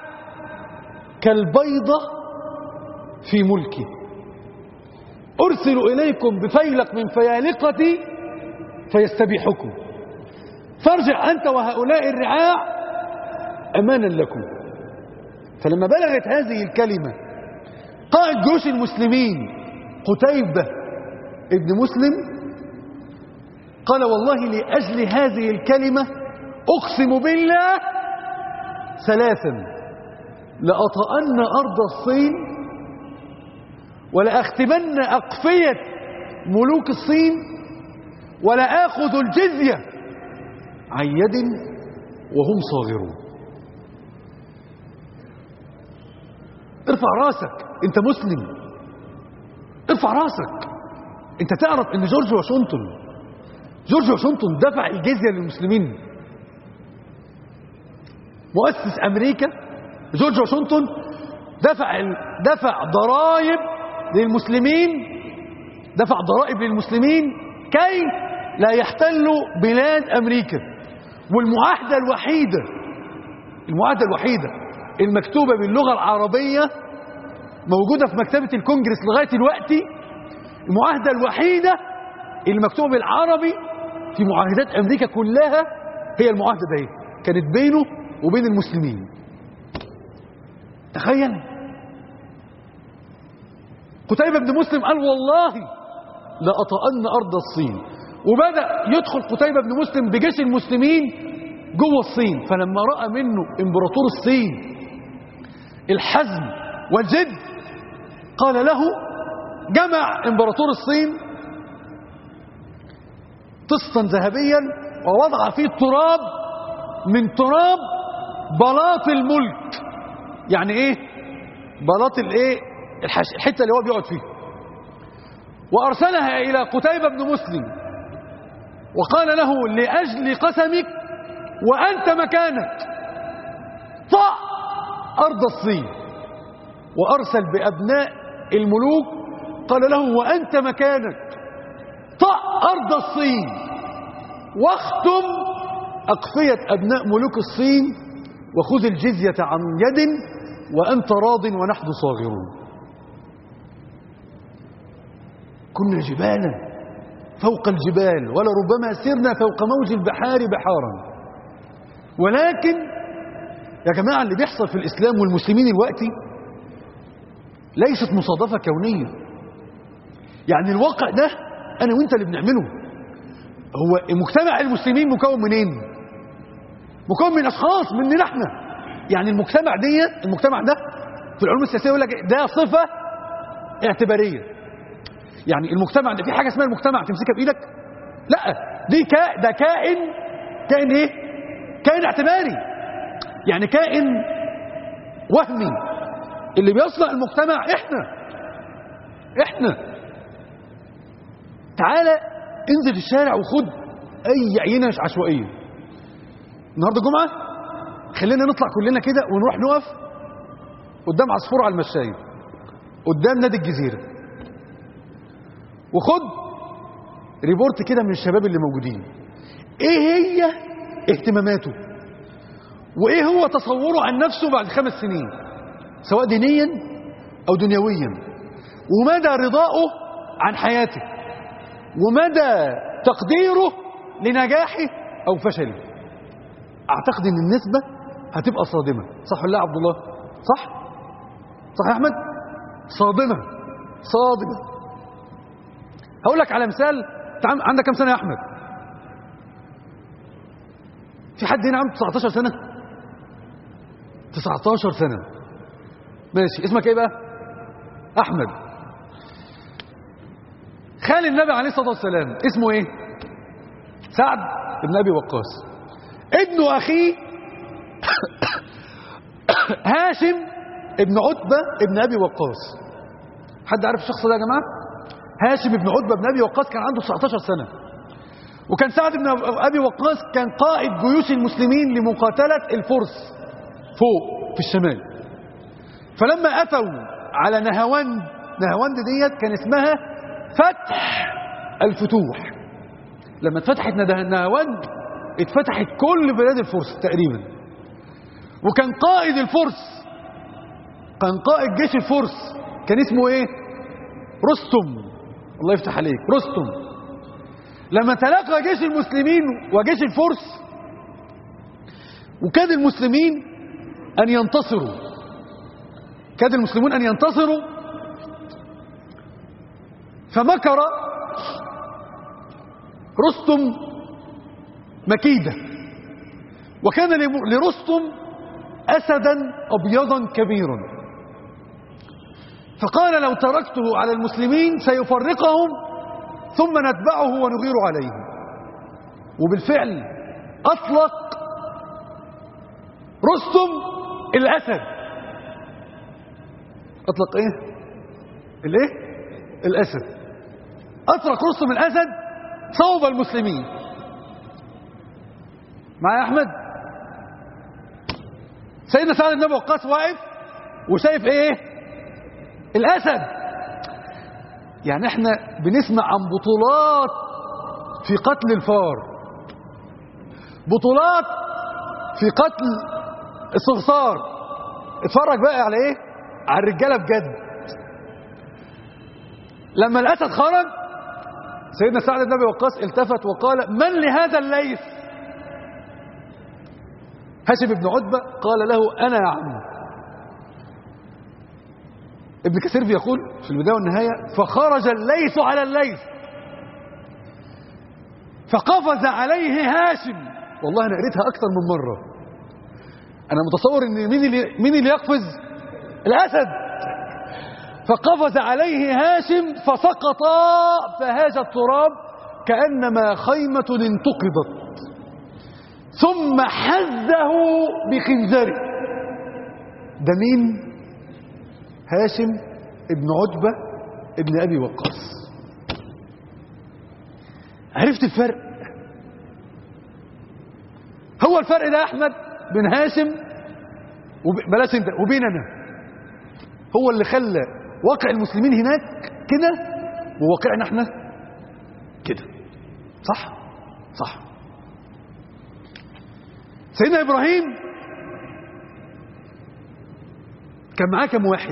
كالبيضة في ملكي، أرسل إليكم بفيلق من فيالقتي فيستبيحكم، فارجع أنت وهؤلاء الرعاع أمانا لكم. فلما بلغت هذه الكلمة قائد جيوش المسلمين قتيبة ابن مسلم قال والله لأجل هذه الكلمة أقسم بالله ثلاثا: لأطأن أرض الصين، ولأختمن أقفية ملوك الصين، ولا آخذ الجزية عن يد وهم صاغرون. ارفع راسك، انت مسلم، ارفع راسك. انت تعرف ان جورج واشنطن دفع الجزية للمسلمين. مؤسس امريكا جورج واشنطن دفع ضرائب للمسلمين كي لا يحتلوا بلاد امريكا. والمعاهدة الوحيدة المكتوبة باللغة العربية موجودة في مكتبة الكونجرس لغاية دلوقتي. المعاهدة الوحيدة المكتوبة بالعربي في معاهدات أمريكا كلها هي المعاهدة دي، كانت بينه وبين المسلمين. تخيل. قتيبة بن مسلم قال والله لأطأن أرض الصين، وبدأ يدخل قتيبة بن مسلم بجيش المسلمين جوه الصين. فلما رأى منه إمبراطور الصين الحزم والجد قال له، جمع إمبراطور الصين طسطا ذهبيا ووضع فيه التراب من تراب بلاط الملك. يعني ايه؟ بلاط الايه الحته اللي هو بيقعد فيها، وارسلها الى قتيبة بن مسلم وقال له لاجل قسمك وانت مكانك طأ ارض الصين. وارسل بابناء الملوك قال له وانت مكانك طأ ارض الصين واختم اقفية ابناء ملوك الصين وخذ الجزية عن يد وانت راض ونحن صاغرون. كنا جبالا فوق الجبال ولربما سرنا فوق موج البحار بحارا. ولكن يا جماعة اللي بيحصل في الإسلام والمسلمين الوقتي ليست مصادفة كونية. يعني الواقع ده أنا وإنت اللي بنعمله. هو مجتمع المسلمين مكون منين؟ مكون من أشخاص مننا احنا. يعني المجتمع ده في العلوم السياسية يقول لك ده صفة اعتبارية. يعني المجتمع ده في حاجة اسمها المجتمع تمسكها بإيدك؟ لا، ده كائن ايه؟ كائن اعتباري، يعني كائن وهمي. اللي بيصنع المجتمع احنا. تعالى انزل الشارع وخد اي عينة عشوائية النهارده جمعة، خلينا نطلع كلنا كده ونروح نقف قدام عصفور على المشاية قدام نادي الجزيرة، وخد ريبورت كده من الشباب اللي موجودين، ايه هي اهتماماته وايه هو تصوره عن نفسه بعد 5 سنين سواء دينيا او دنيويا، ومدى رضائه عن حياته ومدى تقديره لنجاحه او فشله. اعتقد ان النسبة هتبقى صادمة. صح ولا لا يا عبد الله؟ صح يا احمد؟ صادمة. هقول لك على مثال. عندك كم سنة يا احمد؟ في حد هنا عنده 19 سنة؟ 19 سنة ماشي. اسمك ايه بقى؟ احمد. خال النبي عليه الصلاة والسلام اسمه ايه؟ سعد بن ابي وقاص. ابن اخيه هاشم ابن عتبة ابن ابي وقاص. حد عارف الشخص ده يا جماعة؟ هاشم ابن عتبة بن ابي وقاص كان عنده 19 سنة، وكان سعد بن ابي وقاص كان قائد جيوش المسلمين لمقاتلة الفرس فوق في الشمال. فلما اتوا على نهاوند ديت كان اسمها فتح الفتوح. لما اتفتحت نهاوند اتفتحت كل بلاد الفرس تقريبا. وكان قائد الفرس، كان قائد جيش الفرس كان اسمه ايه؟ رستم. الله يفتح عليك، رستم. لما تلاقى جيش المسلمين وجيش الفرس وكاد المسلمين أن ينتصروا، فمكر رستم مكيدة، وكان لرستم أسدا أبيضا كبيرا، فقال لو تركته على المسلمين سيفرقهم ثم نتبعه ونغير عليه. وبالفعل أطلق رستم الأسد. أطلق إيه؟ الأسد. أطلق رستم الأسد صوب المسلمين. معايا يا أحمد؟ سيدنا سعد بن أبي وقاص واقف وشايف إيه؟ الأسد. يعني احنا بنسمع عن بطولات في قتل الفار، بطولات في قتل الصرصار. اتفرج بقى على ايه؟ على الرجاله بجد. لما الاسد خرج سيدنا سعد بن ابي وقاص التفت وقال من لهذا الليث؟ هاشم بن عتبة قال له انا يا عم. ابن كثير بيقول في البداية والنهاية فخرج الليث على الليث فقفز عليه هاشم. والله انا قريتها اكثر من مرة. انا متصور ان مين اللي يقفز؟ الاسد. فقفز عليه هاشم فسقطا فهاج التراب كأنما خيمة انتقضت، ثم حزه بخنجره. ده مين؟ هاشم ابن عتبة ابن أبي وقاص. عرفت الفرق؟ هو الفرق ده يا أحمد بين هاشم بلاش انت وبين أنا، هو اللي خلى واقع المسلمين هناك كده وواقعنا احنا كده. صح؟ صح. سيدنا إبراهيم كان معاه كم واحد؟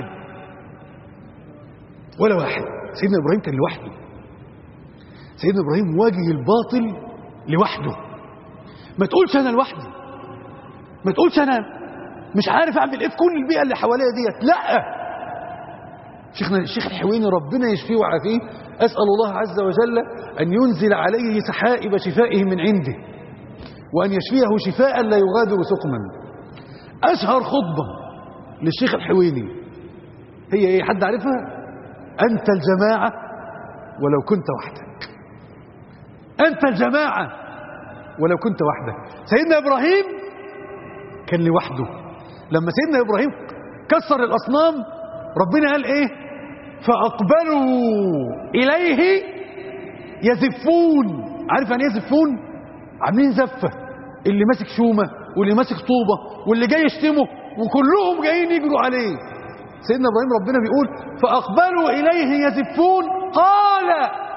ولا واحد. سيدنا إبراهيم كان لوحده. سيدنا إبراهيم واجه الباطل لوحده. ما تقولش أنا لوحدي، ما تقولش أنا مش عارف أعمل إيه في كل البيئة اللي حواليا ديت. لا، شيخنا الشيخ الحويني ربنا يشفيه ويعافيه، أسأل الله عز وجل أن ينزل عليه سحائب شفائه من عنده وأن يشفيه شفاء لا يغادر سقما. أشهر خطبة للشيخ الحويني هي إيه؟ حد عارفها؟ أنت الجماعة ولو كنت وحدك. أنت الجماعة ولو كنت وحدك. سيدنا إبراهيم كان لوحده. لما سيدنا إبراهيم كسر الأصنام ربنا قال إيه؟ فأقبلوا إليه يزفون. عارف يعني يزفون؟ عاملين زفة، اللي ماسك شومة واللي ماسك طوبة واللي جاي يشتمه وكلهم جايين يجروا عليه. سيدنا إبراهيم ربنا بيقول فأقبلوا إليه يزفون قال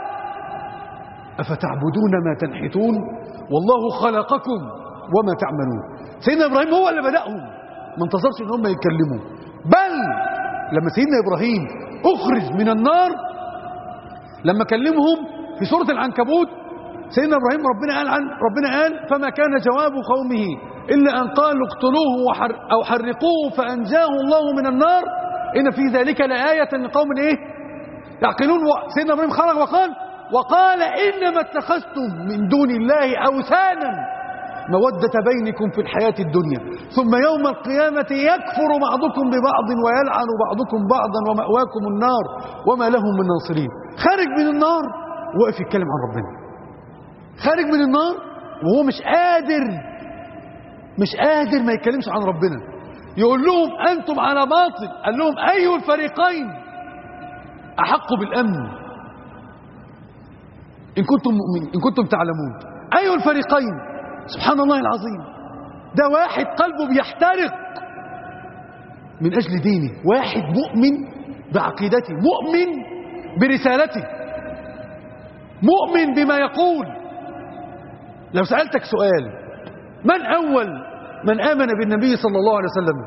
أفتعبدون ما تنحتون والله خلقكم وما تعملون. سيدنا إبراهيم هو اللي بدأهم، ما انتظرش ان هم يتكلموا. بل لما سيدنا إبراهيم أخرج من النار، لما كلمهم في سورة العنكبوت، سيدنا إبراهيم ربنا قال فما كان جواب قومه إلا أن قالوا اقتلوه أو حرقوه فأنجاه الله من النار إن في ذلك لآية لقوم إيه يعقلون. سيدنا إبراهيم خرج وقال إنما اتخذتم من دون الله أوثانا مودة بينكم في الحياة الدنيا ثم يوم القيامة يكفر بعضكم ببعض ويلعن بعضكم بعضا ومأواكم النار وما لهم من ناصرين. خارج من النار وقف يتكلم عن ربنا، خارج من النار وهو مش قادر ما يتكلمش عن ربنا. يقول لهم أنتم على باطل. قال لهم أي الفريقين أحق بالأمن إن كنتم مؤمنين إن كنتم تعلمون. أي الفريقين؟ سبحان الله العظيم، ده واحد قلبه بيحترق من أجل دينه، واحد مؤمن بعقيدته، مؤمن برسالته، مؤمن بما يقول. لو سألتك سؤال، من أول من آمن بالنبي صلى الله عليه وسلم؟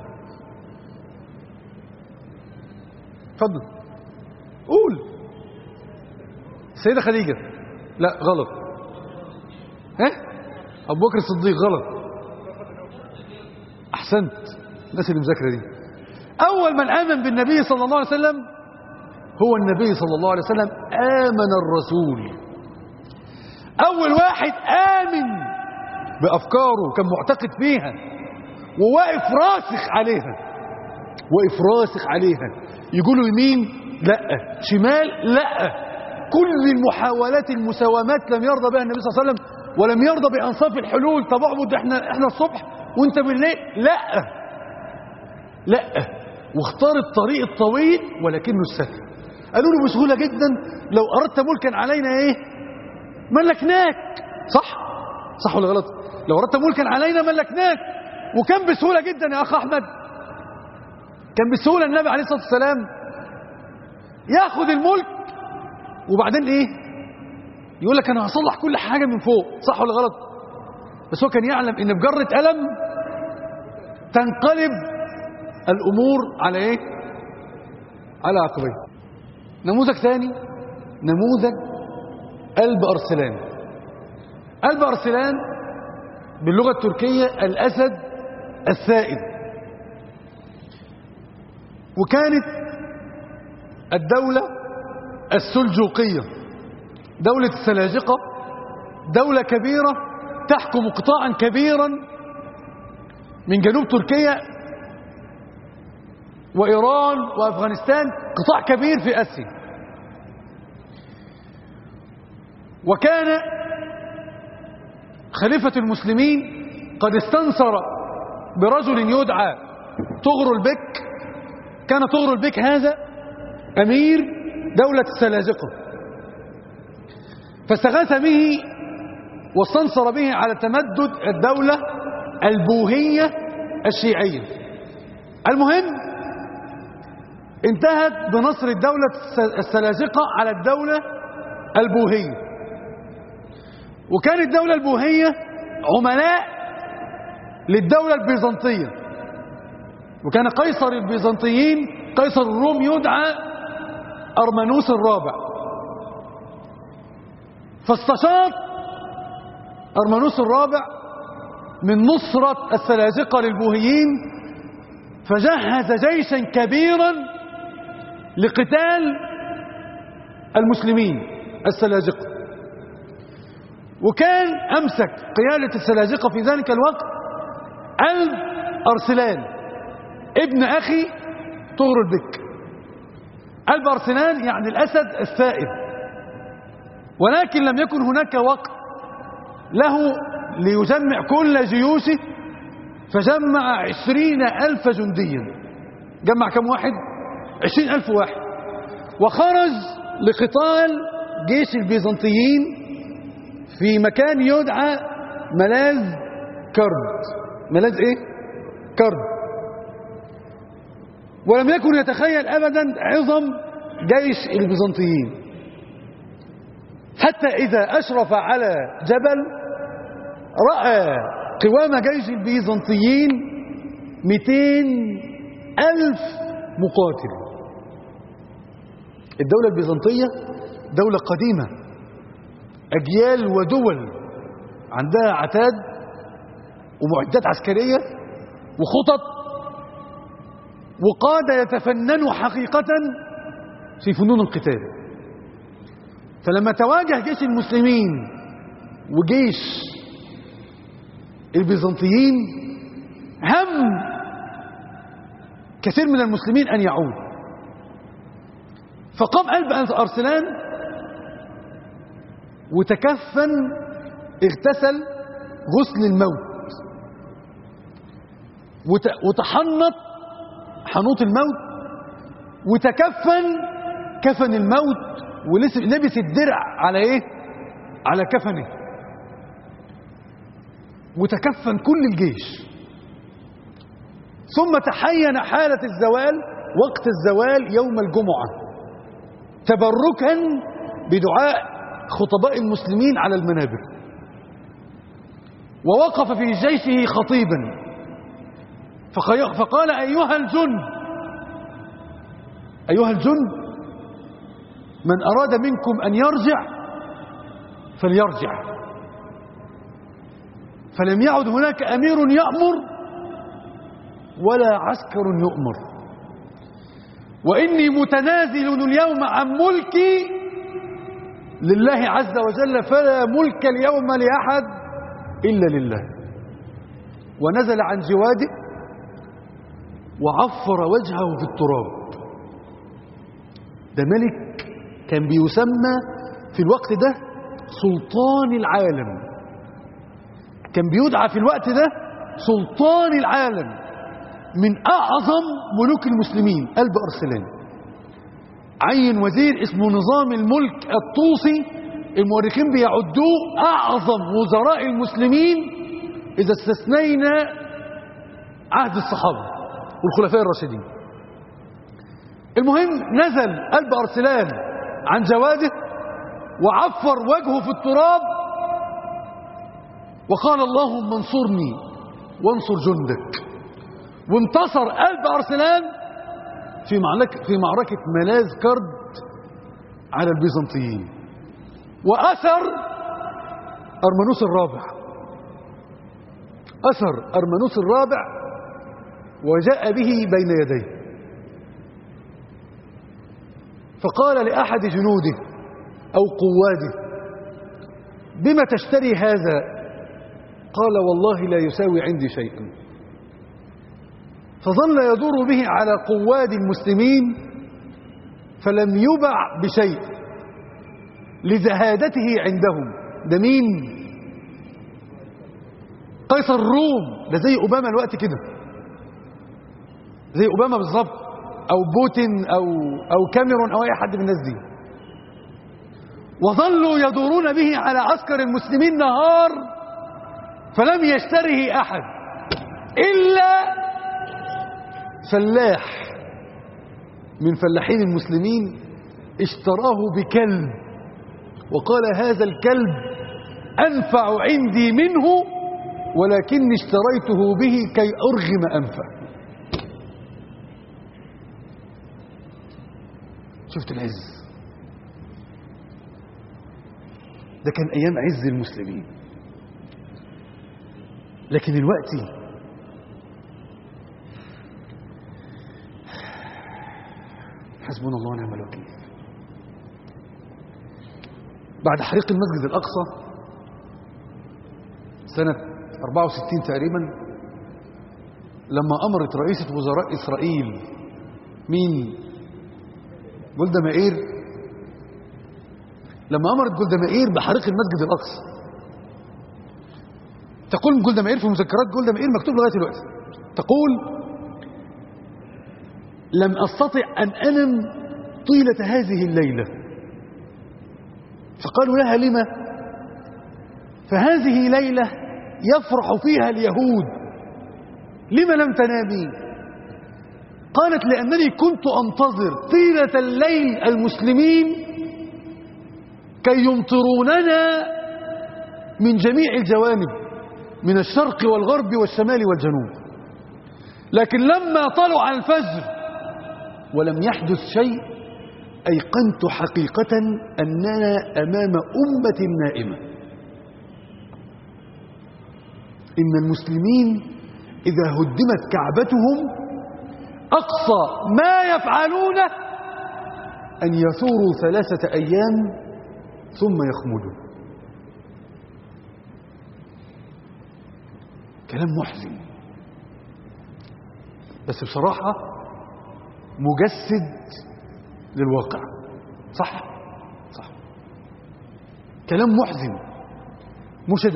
اتفضل قول. السيدة خديجة. لا غلط. ها؟ أبو بكر الصديق. غلط. أحسنت، الناس اللي مذاكرة دي. أول من آمن بالنبي صلى الله عليه وسلم هو النبي صلى الله عليه وسلم. آمن الرسول. أول واحد آمن بأفكاره، كان معتقد فيها وواقف راسخ عليها، واقف راسخ عليها. يقولوا يمين لا، شمال لا، كل المحاولات المساومات لم يرضى بها النبي صلى الله عليه وسلم، ولم يرضى بأنصاف الحلول. طب اعبد احنا الصبح وانت بالليل، لا لا. واختار الطريق الطويل ولكنه السهل. قالوا له بسهولة جدا لو أردت ملكا علينا ايه ملكناك. صح ولا غلط؟ لو أردت ملكا علينا ملكناك. وكان بسهولة جدا يا أخ أحمد، كان بسهولة النبي عليه الصلاة والسلام ياخذ الملك وبعدين ايه يقول لك انا هصلح كل حاجة من فوق. صح ولا غلط؟ بس هو كان يعلم ان بجرة قلم تنقلب الامور على ايه؟ على عقبيه. نموذج ثاني، نموذج قلب أرسلان. قلب أرسلان باللغة التركية الأسد الثائب. وكانت الدولة السلجوقية، دولة السلاجقة، دولة كبيرة تحكم قطاعا كبيرا من جنوب تركيا وإيران وأفغانستان، قطاع كبير في آسيا. وكان خليفة المسلمين قد استنصر برجل يدعى طغرل بك، كان طغرل بك هذا أمير دولة السلاجقة، فاستغاث به واستنصر به على تمدد الدولة البوهية الشيعية. المهم انتهت بنصر الدولة السلاجقة على الدولة البوهية، وكانت الدولة البوهية عملاء للدولة البيزنطية، وكان قيصر البيزنطيين قيصر الروم يدعى أرمنوس الرابع. فاستشاط أرمنوس الرابع من نصرة السلاجقة للبوهيين، فجهز جيشا كبيرا لقتال المسلمين السلاجقة، وكان أمسك قيادة السلاجقة في ذلك الوقت ألب أرسلان ابن أخي طغرل بك. ألب أرسلان يعني الأسد الثائر، ولكن لم يكن هناك وقت له ليجمع كل جيوشه، فجمع 20,000 جنديا. جمع كم واحد؟ 20,000 واحد، وخرج لقتال جيش البيزنطيين في مكان يدعى ملاذ كرد. ملاذ ايه؟ كرد. ولم يكن يتخيل ابدا عظم جيش البيزنطيين، حتى اذا اشرف على جبل رأى قوام جيش البيزنطيين 200,000 مقاتل. الدولة البيزنطية دولة قديمة، أجيال ودول عندها عتاد ومعدات عسكرية وخطط وقادة يتفننوا حقيقة في فنون القتال. فلما تواجه جيش المسلمين وجيش البيزنطيين هم كثير من المسلمين أن يعود، فقام ألب أرسلان وتكفن، اغتسل غسل الموت، وتحنط حنوط الموت، وتكفن كفن الموت، ولبس الدرع على ايه؟ على كفنه، وتكفن كل الجيش. ثم تحين حالة الزوال وقت الزوال يوم الجمعة تبركا بدعاء خطباء المسلمين على المنابر، ووقف في جيشه خطيبا فقال أيها الجند من أراد منكم أن يرجع فليرجع، فلم يعد هناك أمير يأمر ولا عسكر يؤمر، وإني متنازل اليوم عن ملكي لله عز وجل، فلا ملك اليوم لأحد إلا لله. ونزل عن جواده وعفر وجهه في التراب. ده ملك كان بيسمى في الوقت ده سلطان العالم، كان بيدعى في الوقت ده سلطان العالم، من أعظم ملوك المسلمين ألب أرسلان. عين وزير اسمه نظام الملك الطوسي، المؤرخين بيعدوه أعظم وزراء المسلمين إذا استثنينا عهد الصحابة والخلفاء الراشدين. المهم نزل ألب أرسلان عن جواده وعفر وجهه في التراب وقال اللهم انصرني وانصر جندك، وانتصر ألب أرسلان في معركة ملاذ كرد على البيزنطيين، وأسر أرمنوس الرابع، أسر أرمنوس الرابع وجاء به بين يديه، فقال لأحد جنوده أو قواده بما تشتري هذا؟ قال والله لا يساوي عندي شيئا. فظل يدور به على قواد المسلمين فلم يبع بشيء لزهادته عندهم. ده مين؟ قيصر الروم. ده زي أوباما الوقت كده، زي أوباما بالظبط، أو بوتين أو كاميرون أو أي حد من الناس دي، وظلوا يدورون به على عسكر المسلمين نهار، فلم يشتره أحد إلا فلاح من فلاحين المسلمين اشتراه بكلب، وقال هذا الكلب أنفع عندي منه، ولكني اشتريته به كي أرغم أنفه. شفت العز؟ ده كان أيام عز المسلمين. لكن دلوقتي حسبنا الله ونعم الوكيل. بعد حريق المسجد الأقصى سنة 64 تقريبا، لما أمرت رئيسة وزراء إسرائيل مين؟ جولدا مائير. لما أمرت جولدا مائير بحريق المسجد الأقصى، تقول جولدا مائير في مذكرات جولدا مائير مكتوب لغاية دلوقتي، تقول: لم أستطع أن أنم طيلة هذه الليلة. فقالوا لها: لما؟ فهذه ليلة يفرح فيها اليهود، لما لم تنامي؟ قالت: لأنني كنت أنتظر طيلة الليل المسلمين كي يمطروننا من جميع الجوانب، من الشرق والغرب والشمال والجنوب، لكن لما طلع الفجر ولم يحدث شيء أيقنت حقيقة أننا أمام أمة نائمة. إن المسلمين إذا هدمت كعبتهم أقصى ما يفعلونه أن يثوروا 3 أيام ثم يخمدوا. كلام محزن، بس بصراحة مجسد للواقع. صح كلام محزن. موشى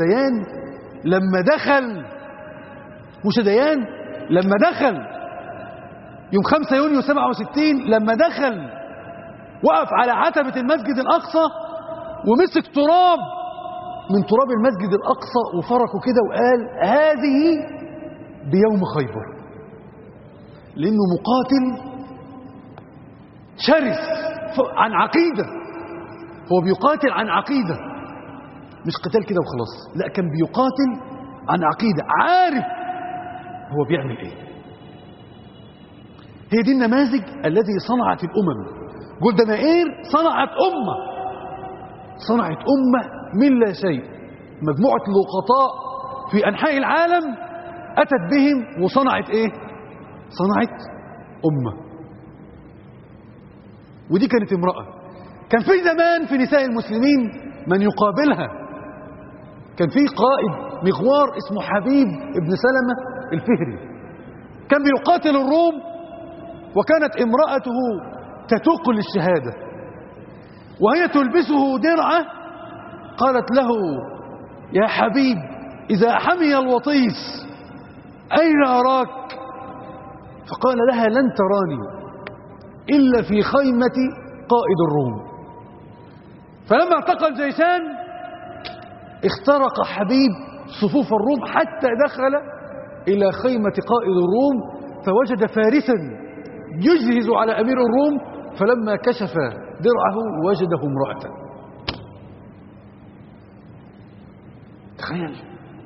ديان لما دخل يوم 5 يونيو 67، لما دخل وقف على عتبة المسجد الأقصى ومسك تراب من تراب المسجد الأقصى وفركه كده وقال: هذه بيوم خيبر. لأنه مقاتل شرس عن عقيدة، هو بيقاتل عن عقيدة، مش قتال كده وخلاص، لا، كان بيقاتل عن عقيدة، عارف هو بيعمل ايه. هي دي النماذج التي صنعت الأمم. جولدا مائير صنعت أمة من لا شيء، مجموعة لقطاء في أنحاء العالم أتت بهم وصنعت ايه؟ صنعت أمة. ودي كانت امرأة. كان في زمان في نساء المسلمين من يقابلها. كان في قائد مغوار اسمه حبيب ابن سلمة الفهري، كان بيقاتل الروم، وكانت امرأته تتوق للشهادة، وهي تلبسه درعة. قالت له: يا حبيب، إذا حمي الوطيس أين أراك؟ فقال لها: لن تراني إلا في خيمة قائد الروم. فلما التقى الجيشان اخترق حبيب صفوف الروم حتى دخل إلى خيمة قائد الروم، فوجد فارسا يجهز على أمير الروم، فلما كشف درعه وجده امرأة. تخيل،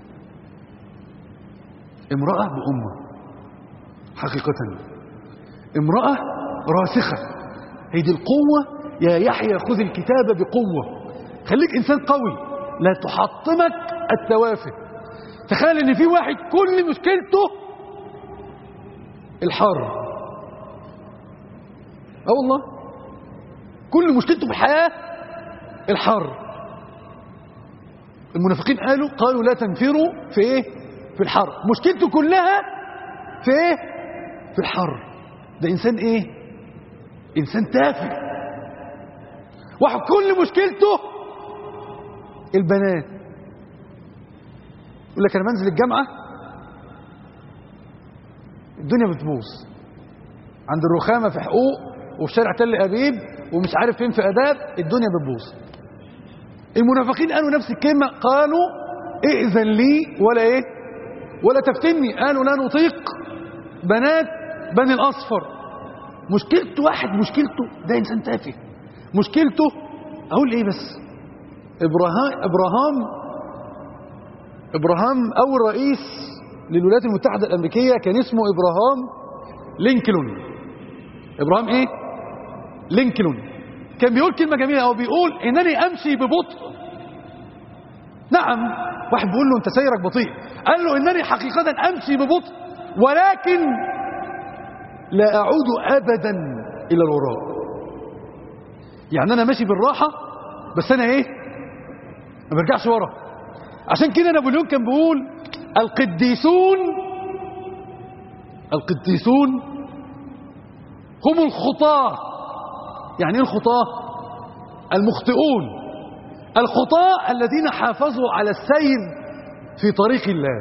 امرأة بأمة حقيقة، امرأة راسخة. هي دي القوة. يا يحيى خذ الكتاب بقوة، خليك إنسان قوي، لا تحطمك التوافه. تخيل ان في واحد كل مشكلته الحر. والله كل مشكلته في الحياة الحر. المنافقين قالوا لا تنفروا في ايه؟ في الحر. مشكلته كلها في ايه؟ في الحر. ده انسان ايه؟ انسان تافه. واحد كل مشكلته البنات. يقول لك انا بنزل الجامعة الدنيا بتبوظ، عند الرخامة في حقوق، وفي شارع تل أبيب، ومش عارف فين في آداب، الدنيا بتبوظ. المنافقين قالوا نفس الكلمة، قالوا ائذن لي ولا ايه ولا تفتني. قالوا لا نطيق بنات بني الأصفر. مشكلته واحد، مشكلته ده إنسان تافه. مشكلته أقول ايه بس، إبراهام أول رئيس للولايات المتحدة الأمريكية كان اسمه إبراهام لينكولن. إبراهام إيه؟ لينكولن. كان بيقول كلمة جميلة، أو بيقول إنني أمشي ببطء. نعم، واحد بيقول له أنت سيرك بطيء، قال له إنني حقيقة أمشي ببطء، ولكن لا أعود أبدا إلى الوراء. يعني أنا ماشي بالراحة، بس أنا إيه؟ ما برجعش ورا. عشان كده نابليون كان بيقول القديسون هم الخطاة. يعني ايه الخطاة؟ المخطئون. الخطاة الذين حافظوا على السير في طريق الله.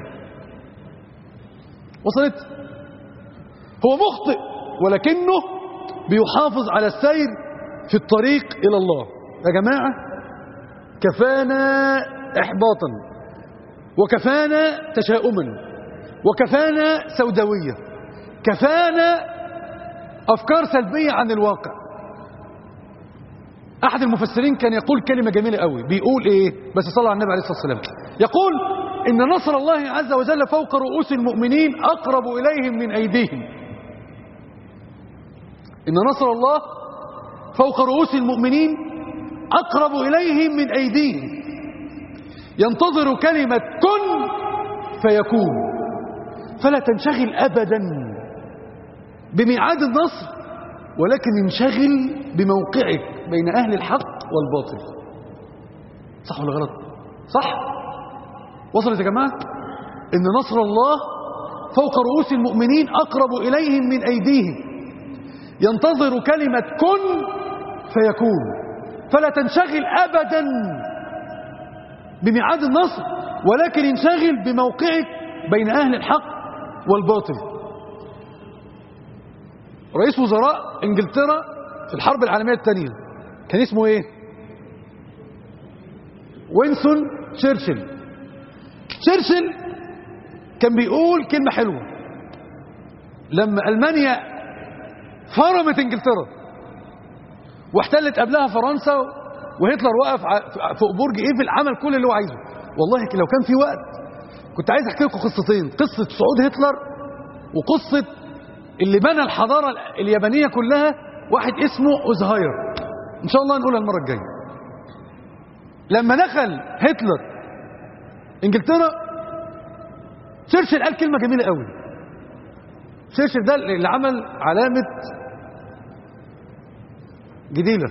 وصلت؟ هو مخطئ ولكنه بيحافظ على السير في الطريق إلى الله. يا جماعة، كفانا إحباطا، وكفانا تشاؤما، وكفانا سوداوية، كفانا أفكار سلبية عن الواقع. أحد المفسرين كان يقول كلمة جميلة قوي، بيقول إيه؟ بس صلى على النبي عليه الصلاة والسلام. يقول إن نصر الله عز وجل فوق رؤوس المؤمنين أقرب إليهم من أيديهم. إن نصر الله فوق رؤوس المؤمنين أقرب إليهم من أيديهم. ينتظر كلمة كن فيكون. فلا تنشغل أبدا بميعاد النصر، ولكن انشغل بموقعك بين أهل الحق والباطل. صح ولا غلط؟ صح؟ وصلت يا جماعة؟ إن نصر الله فوق رؤوس المؤمنين أقرب إليهم من أيديهم. ينتظر كلمة كن فيكون. فلا تنشغل أبدا بميعاد النصر، ولكن انشغل بموقعك بين أهل الحق والباطل. رئيس وزراء انجلترا في الحرب العالمية الثانية كان اسمه ايه؟ وينسون تشرشل. تشرشل كان بيقول كلمة حلوة لما ألمانيا فرمت انجلترا واحتلت قبلها فرنسا، وهتلر وقف فوق برج ايفل عمل كل اللي هو عايزه. والله لو كان في وقت كنت عايز احكي لكم قصتين، قصة صعود هتلر وقصة اللي بنى الحضارة اليابانية كلها، واحد اسمه أوزهاير. إن شاء الله نقولها المرة الجاية. لما دخل هتلر إنجلترا، تشرشل قال كلمة جميلة قوي. تشرشل ده اللي عمل علامة جديدة،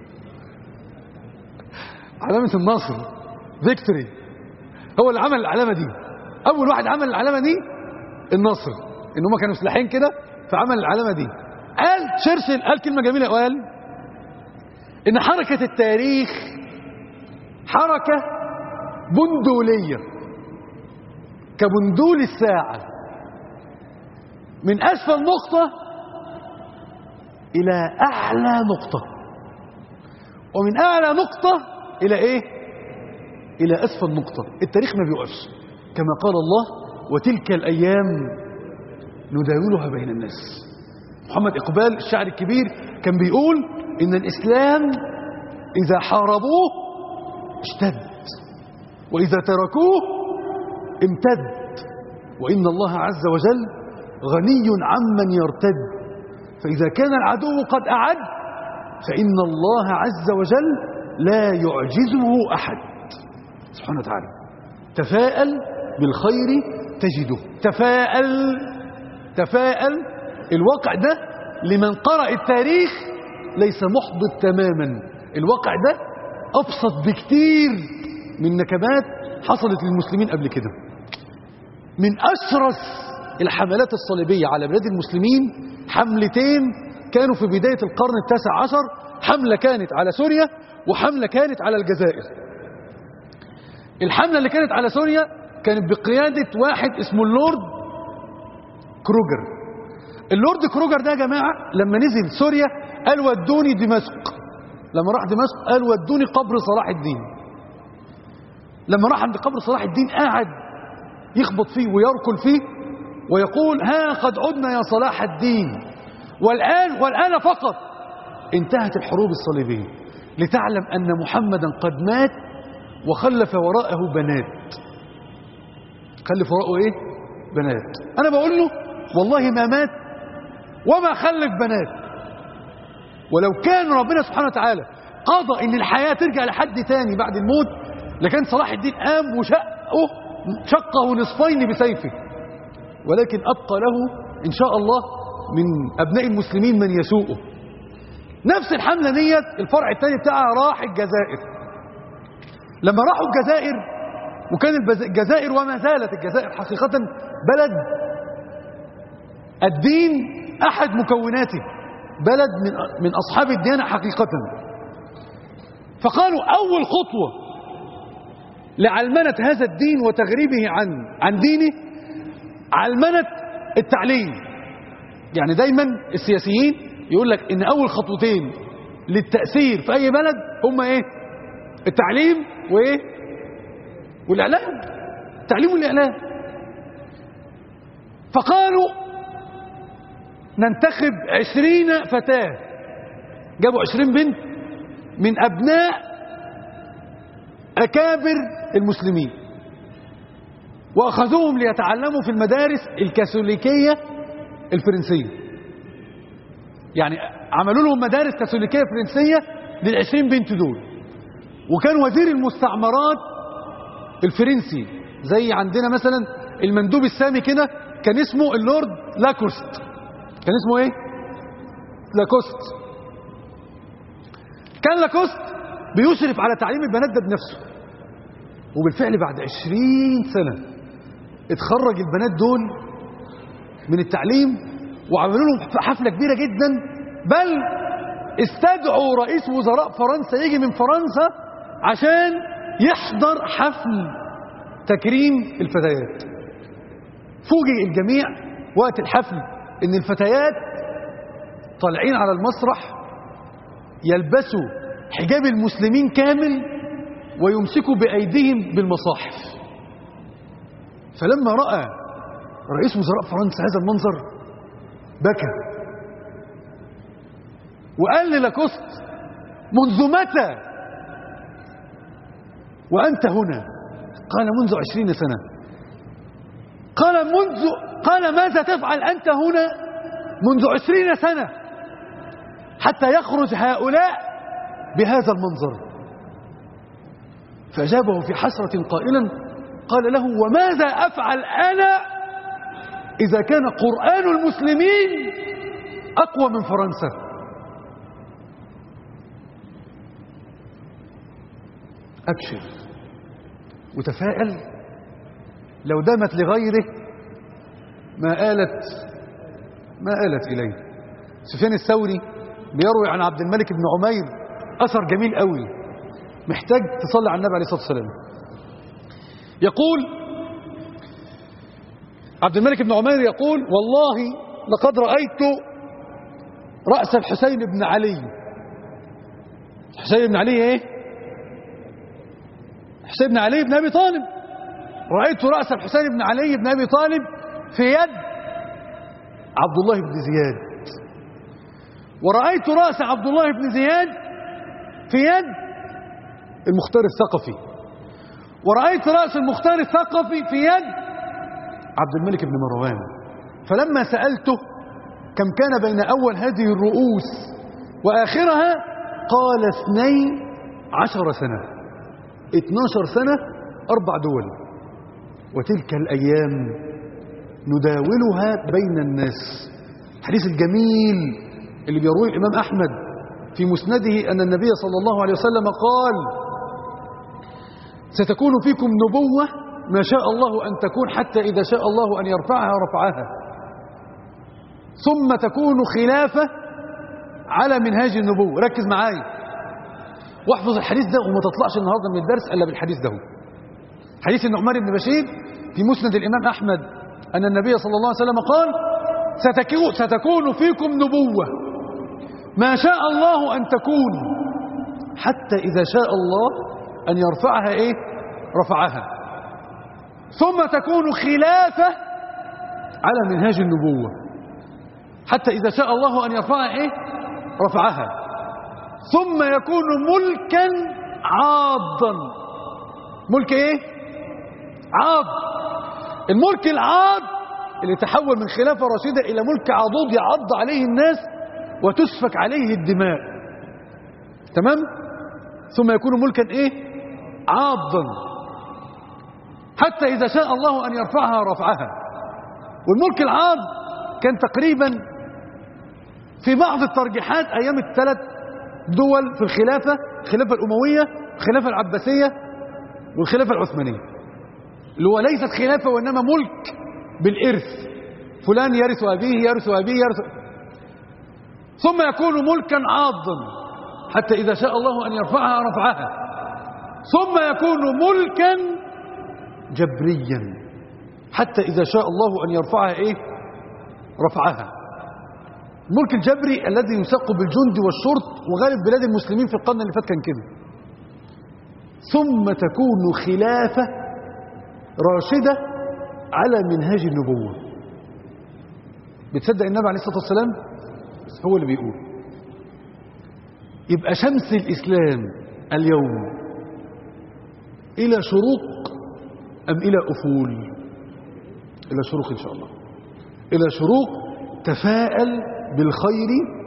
علامة النصر، فيكتوري. هو اللي عمل العلامة دي. أول واحد عمل العلامة دي النصر، إن هم كانوا سلاحين كده فعمل العلامة دي. قال تشرشل قال كلمة جميلة، قال إن حركة التاريخ حركة بندولية كبندول الساعة، من أسفل نقطة إلى أعلى نقطة، ومن أعلى نقطة إلى إيه؟ إلى أسفل نقطة. التاريخ ما بيوقفش، كما قال الله وتلك الأيام نداولها بين الناس. محمد إقبال الشاعر الكبير كان بيقول إن الإسلام إذا حاربوه اشتد، وإذا تركوه امتد، وإن الله عز وجل غني عمن يرتد، فإذا كان العدو قد أعد فإن الله عز وجل لا يعجزه أحد سبحانه وتعالى. تفاءل بالخير تجده. تفاءل. الواقع ده لمن قرأ التاريخ ليس محبط تماما. الواقع ده أبسط بكتير من نكبات حصلت للمسلمين قبل كده. من أشرس الحملات الصليبية على بلاد المسلمين حملتين كانوا في بداية القرن التاسع عشر. حملة كانت على سوريا، وحملة كانت على الجزائر. الحملة اللي كانت على سوريا كانت بقيادة واحد اسمه اللورد كروجر. اللورد كروجر ده يا جماعة لما نزل سوريا قال ودوني دمشق. لما راح دمشق قال ودوني قبر صلاح الدين. لما راح عند قبر صلاح الدين قاعد يخبط فيه ويركل فيه ويقول ها قد عدنا يا صلاح الدين، والآن فقط انتهت الحروب الصليبية، لتعلم أن محمدا قد مات وخلف وراءه بنات. خلف وراءه ايه؟ بنات. انا بقول له والله ما مات وما خلف بنات، ولو كان ربنا سبحانه وتعالى قضى ان الحياة ترجع لحد تاني بعد الموت لكان صلاح الدين قام وشقه نصفين بسيفه، ولكن ابقى له ان شاء الله من ابناء المسلمين من يسوءه. نفس الحملة ديت الفرع الثاني بتاعها راح الجزائر. لما راحوا الجزائر، وكان الجزائر وما زالت الجزائر حقيقة بلد الدين أحد مكوناته، بلد من أصحاب الديانة حقيقة. فقالوا أول خطوة لعلمنة هذا الدين وتغريبه عن دينه علمنة التعليم. يعني دايما السياسيين يقول لك إن أول خطوتين للتأثير في أي بلد هم إيه؟ التعليم وإيه؟ والإعلام. التعليم والإعلام. فقالوا ننتخب 20 فتاة، جابوا 20 بنت من أبناء أكابر المسلمين وأخذوهم ليتعلموا في المدارس الكاثوليكية الفرنسية. يعني عملوا لهم مدارس كاثوليكية فرنسية لل20 بنت دول. وكان وزير المستعمرات الفرنسي زي عندنا مثلا المندوب السامي كده كان اسمه اللورد لاكوست. كان اسمه ايه؟ لاكوست. كان لاكوست بيشرف على تعليم البنات ده بنفسه. وبالفعل بعد 20 سنة اتخرج البنات دول من التعليم وعملوا لهم حفلة كبيرة جدا، بل استدعوا رئيس وزراء فرنسا يجي من فرنسا عشان يحضر حفل تكريم الفتيات. فوجئ الجميع وقت الحفل ان الفتيات طالعين على المسرح يلبسوا حجاب المسلمين كامل ويمسكوا بأيديهم بالمصاحف. فلما رأى رئيس وزراء فرنسا هذا المنظر بكى وقال للاكوست منذ متى وأنت هنا؟ قال منذ 20 سنة. قال ماذا تفعل أنت هنا منذ 20 سنة حتى يخرج هؤلاء بهذا المنظر؟ فأجابه في حسرة قائلا قال له وماذا أفعل أنا إذا كان قرآن المسلمين أقوى من فرنسا؟ أبشر وتفائل، لو دامت لغيره ما آلت إليه. سفيان الثوري بيروي عن عبد الملك بن عمير أثر جميل قوي، محتاج تصلي على النبي عليه الصلاة والسلام. يقول عبد الملك بن عمير يقول والله لقد رأيت رأس الحسين بن علي. الحسين بن علي ايه؟ حسين بن علي بن أبي طالب. رأيت رأس الحسين بن علي بن أبي طالب في يد عبد الله بن زياد، ورأيت رأس عبد الله بن زياد في يد المختار الثقفي، ورأيت رأس المختار الثقفي في يد عبد الملك بن مروان. فلما سألته كم كان بين أول هذه الرؤوس وآخرها قال 12 سنة. 12 سنة 4 دول. وتلك الأيام نداولها بين الناس. الحديث الجميل اللي بيرويه الإمام أحمد في مسنده أن النبي صلى الله عليه وسلم قال ستكون فيكم نبوة ما شاء الله أن تكون حتى إذا شاء الله أن يرفعها رفعها، ثم تكون خلافة على منهاج النبوة. ركز معايا واحفظ الحديث ده وما تطلعش النهاردة من الدرس إلا بالحديث ده. حديث النعمان بن بشير في مسند الإمام أحمد أن النبي صلى الله عليه وسلم قال ستكون فيكم نبوة ما شاء الله أن تكون، حتى إذا شاء الله أن يرفعها إيه؟ رفعها. ثم تكون خلافة على منهاج النبوة، حتى إذا شاء الله أن يرفعها إيه؟ رفعها. ثم يكون ملكا عاضا. ملك إيه؟ عاض. الملك العاض اللي تحول من خلافة رشيدة إلى ملك عضوض يعض عليه الناس وتسفك عليه الدماء. تمام؟ ثم يكون ملكا إيه؟ عاضا، حتى إذا شاء الله أن يرفعها رفعها. والملك العاض كان تقريبا في بعض الترجيحات أيام الثلاث دول في الخلافة، الخلافة الأموية، الخلافة العباسية، والخلافة العثمانية، اللي هو ليست خلافة وإنما ملك بالإرث، فلان يرث أبيه يرث أبيه يرث. ثم يكون ملكا عاضا حتى إذا شاء الله أن يرفعها رفعها. ثم يكون ملكا جبريا حتى إذا شاء الله أن يرفعها إيه؟ رفعها. الملك الجبري الذي يساق بالجند والشرط، وغالب بلاد المسلمين في القرن اللي فات كان كده. ثم تكون خلافة راشدة على منهاج النبوة. بتصدق النبي عليه الصلاة والسلام؟ هو اللي بيقول. يبقى شمس الإسلام اليوم إلى شروق أم إلى أفول؟ إلى شروق إن شاء الله. إلى شروق. تفاءل بالخير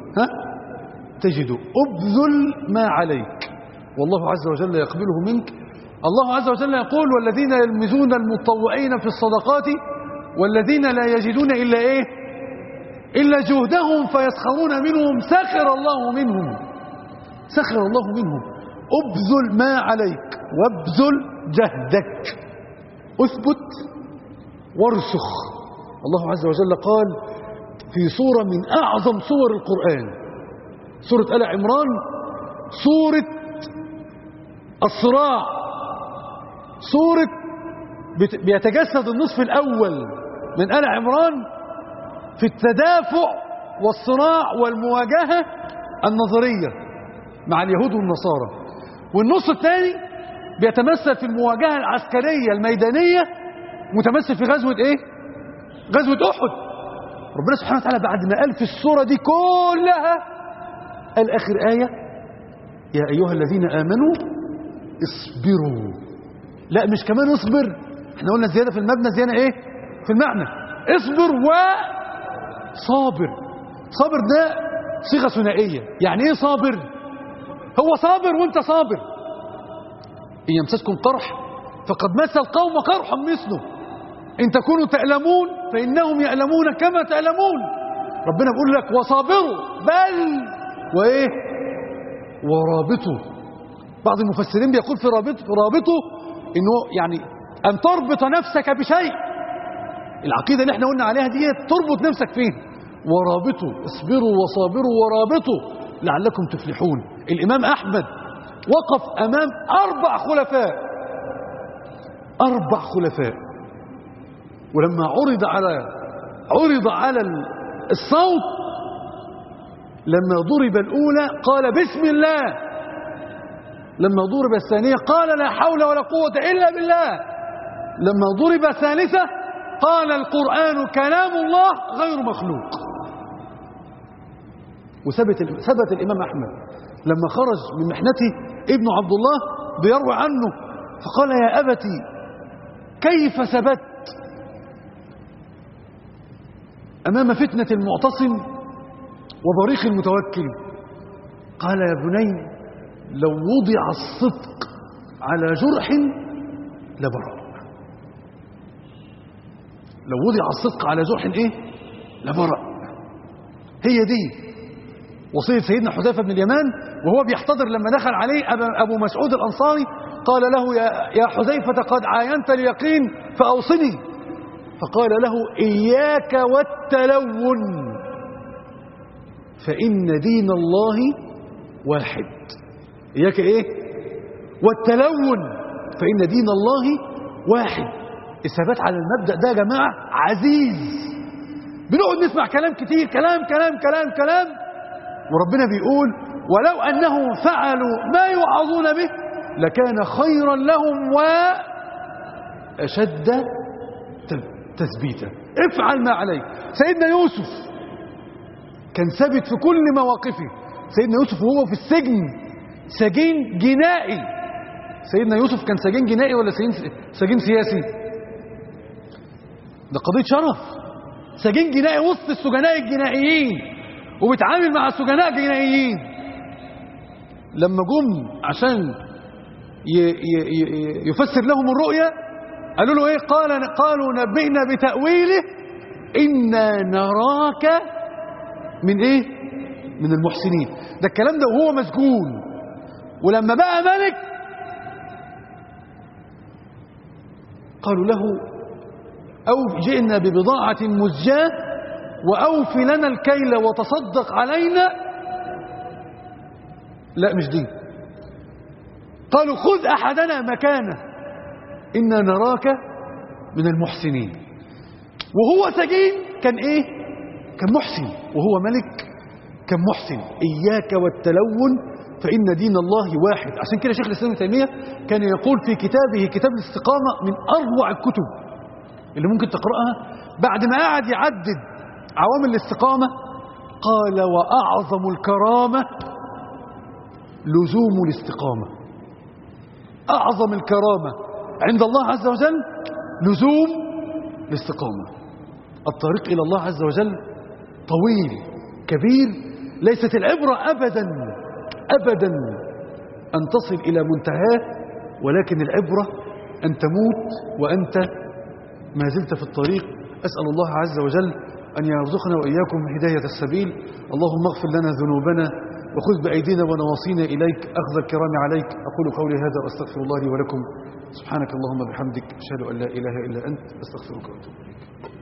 تجده. أبذل ما عليك والله عز وجل يقبله منك. الله عز وجل يقول: والذين يلمزون المتطوعين في الصدقات والذين لا يجدون إلا إيه؟ إلا جهدهم فيسخرون منهم سخر الله منهم. سخر الله منهم. أبذل ما عليك وابذل جهدك. أثبت وارسخ. الله عز وجل قال في سورة من أعظم سور القرآن، سورة آل عمران، سورة الصراع، سورة بيتجسد النصف الأول من آل عمران في التدافع والصراع والمواجهة النظرية مع اليهود والنصارى، والنص الثاني بيتمثل في المواجهة العسكرية الميدانية، متمثل في غزوة إيه؟ غزوة أحد. ربنا سبحانه وتعالى بعد ما قال في السورة دي كلها قال آخر آية: يا أيها الذين آمنوا اصبروا. لا مش كمان اصبر، احنا قلنا زيادة في المبنى، زيادة ايه في المعنى. اصبر وصابر. صابر ده صيغة ثنائية. يعني ايه صابر؟ هو صابر وانت صابر. إن يمسسكم قرح فقد مس القوم قرح مثله، إن تكونوا تألمون فإنهم يألمون كما تألمون. ربنا بيقول لك وصابروا بل وإيه ورابطوا. بعض المفسرين بيقول في رابطه إنه يعني أن تربط نفسك بشيء. العقيدة اللي احنا قلنا عليها دي تربط نفسك فيه. ورابطوا، اصبروا وصابروا ورابطوا لعلكم تفلحون. الإمام أحمد وقف أمام 4 خلفاء، 4 خلفاء، ولما عرض على الصوت، لما ضرب الأولى قال بسم الله، لما ضرب الثانية قال لا حول ولا قوة إلا بالله، لما ضرب الثالثة قال القرآن كلام الله غير مخلوق. وثبت الإمام أحمد لما خرج من محنته ابن عبد الله بيروي عنه فقال يا أبتي كيف ثبت أمام فتنة المعتصم وبريق المتوكل؟ قال يا بني لو وضع الصدق على جرح لبرأ. لو وضع الصدق على جرح ايه لبرأ. هي دي وصية سيدنا حذيفة بن اليمان وهو بيحتضر لما دخل عليه أبو مسعود الأنصاري قال له يا حذيفة قد عاينت اليقين فأوصني، فقال له إياك والتلون فإن دين الله واحد. إياك إيه والتلون فإن دين الله واحد. الثبات على المبدأ ده يا جماعة عزيز بنقعد نسمع كلام كتير، كلام كلام كلام كلام، وربنا بيقول ولو أنهم فعلوا ما يوعظون به لكان خيرا لهم وأشد تثبيتا. افعل ما عليك. سيدنا يوسف كان ثابت في كل مواقفه. سيدنا يوسف وهو في السجن سجين جنائي. سيدنا يوسف كان سجين جنائي ولا سجين سياسي؟ ده قضية شرف. سجين جنائي وسط السجناء الجنائيين، وبيتعامل مع سجناء جنائيين. لما جم عشان يفسر لهم الرؤيا قالوا له ايه؟ قالوا نبئنا بتأويله إنا نراك من ايه؟ من المحسنين. ده الكلام ده وهو مسجون. ولما بقى ملك قالوا له أو جئنا ببضاعة مزجاة وأوف لنا الكيل وتصدق علينا. لا مش دي. قالوا خذ أحدنا مكانه إنا نراك من المحسنين. وهو سجين كان إيه؟ كان محسن. وهو ملك كان محسن. إياك والتلون فإن دين الله واحد. عشان كده شيخ الإسلام ابن تيمية كان يقول في كتابه كتاب الاستقامة من أروع الكتب اللي ممكن تقرأها. بعد ما قعد يعدد عوامل الاستقامة قال وأعظم الكرامة لزوم الاستقامة. أعظم الكرامة عند الله عز وجل لزوم الاستقامة. الطريق إلى الله عز وجل طويل كبير. ليست العبرة أبدا أبدا أن تصل إلى منتهاه، ولكن العبرة أن تموت وأنت ما زلت في الطريق. أسأل الله عز وجل أن يرزقنا وإياكم هداية السبيل. اللهم اغفر لنا ذنوبنا وخذ بأيدينا ونواصينا إليك أخذ الكرام عليك. أقول قولي هذا وأستغفر الله لي ولكم. سبحانك اللهم بحمدك أشهد أن لا إله إلا أنت أستغفرك وأتوب إليك.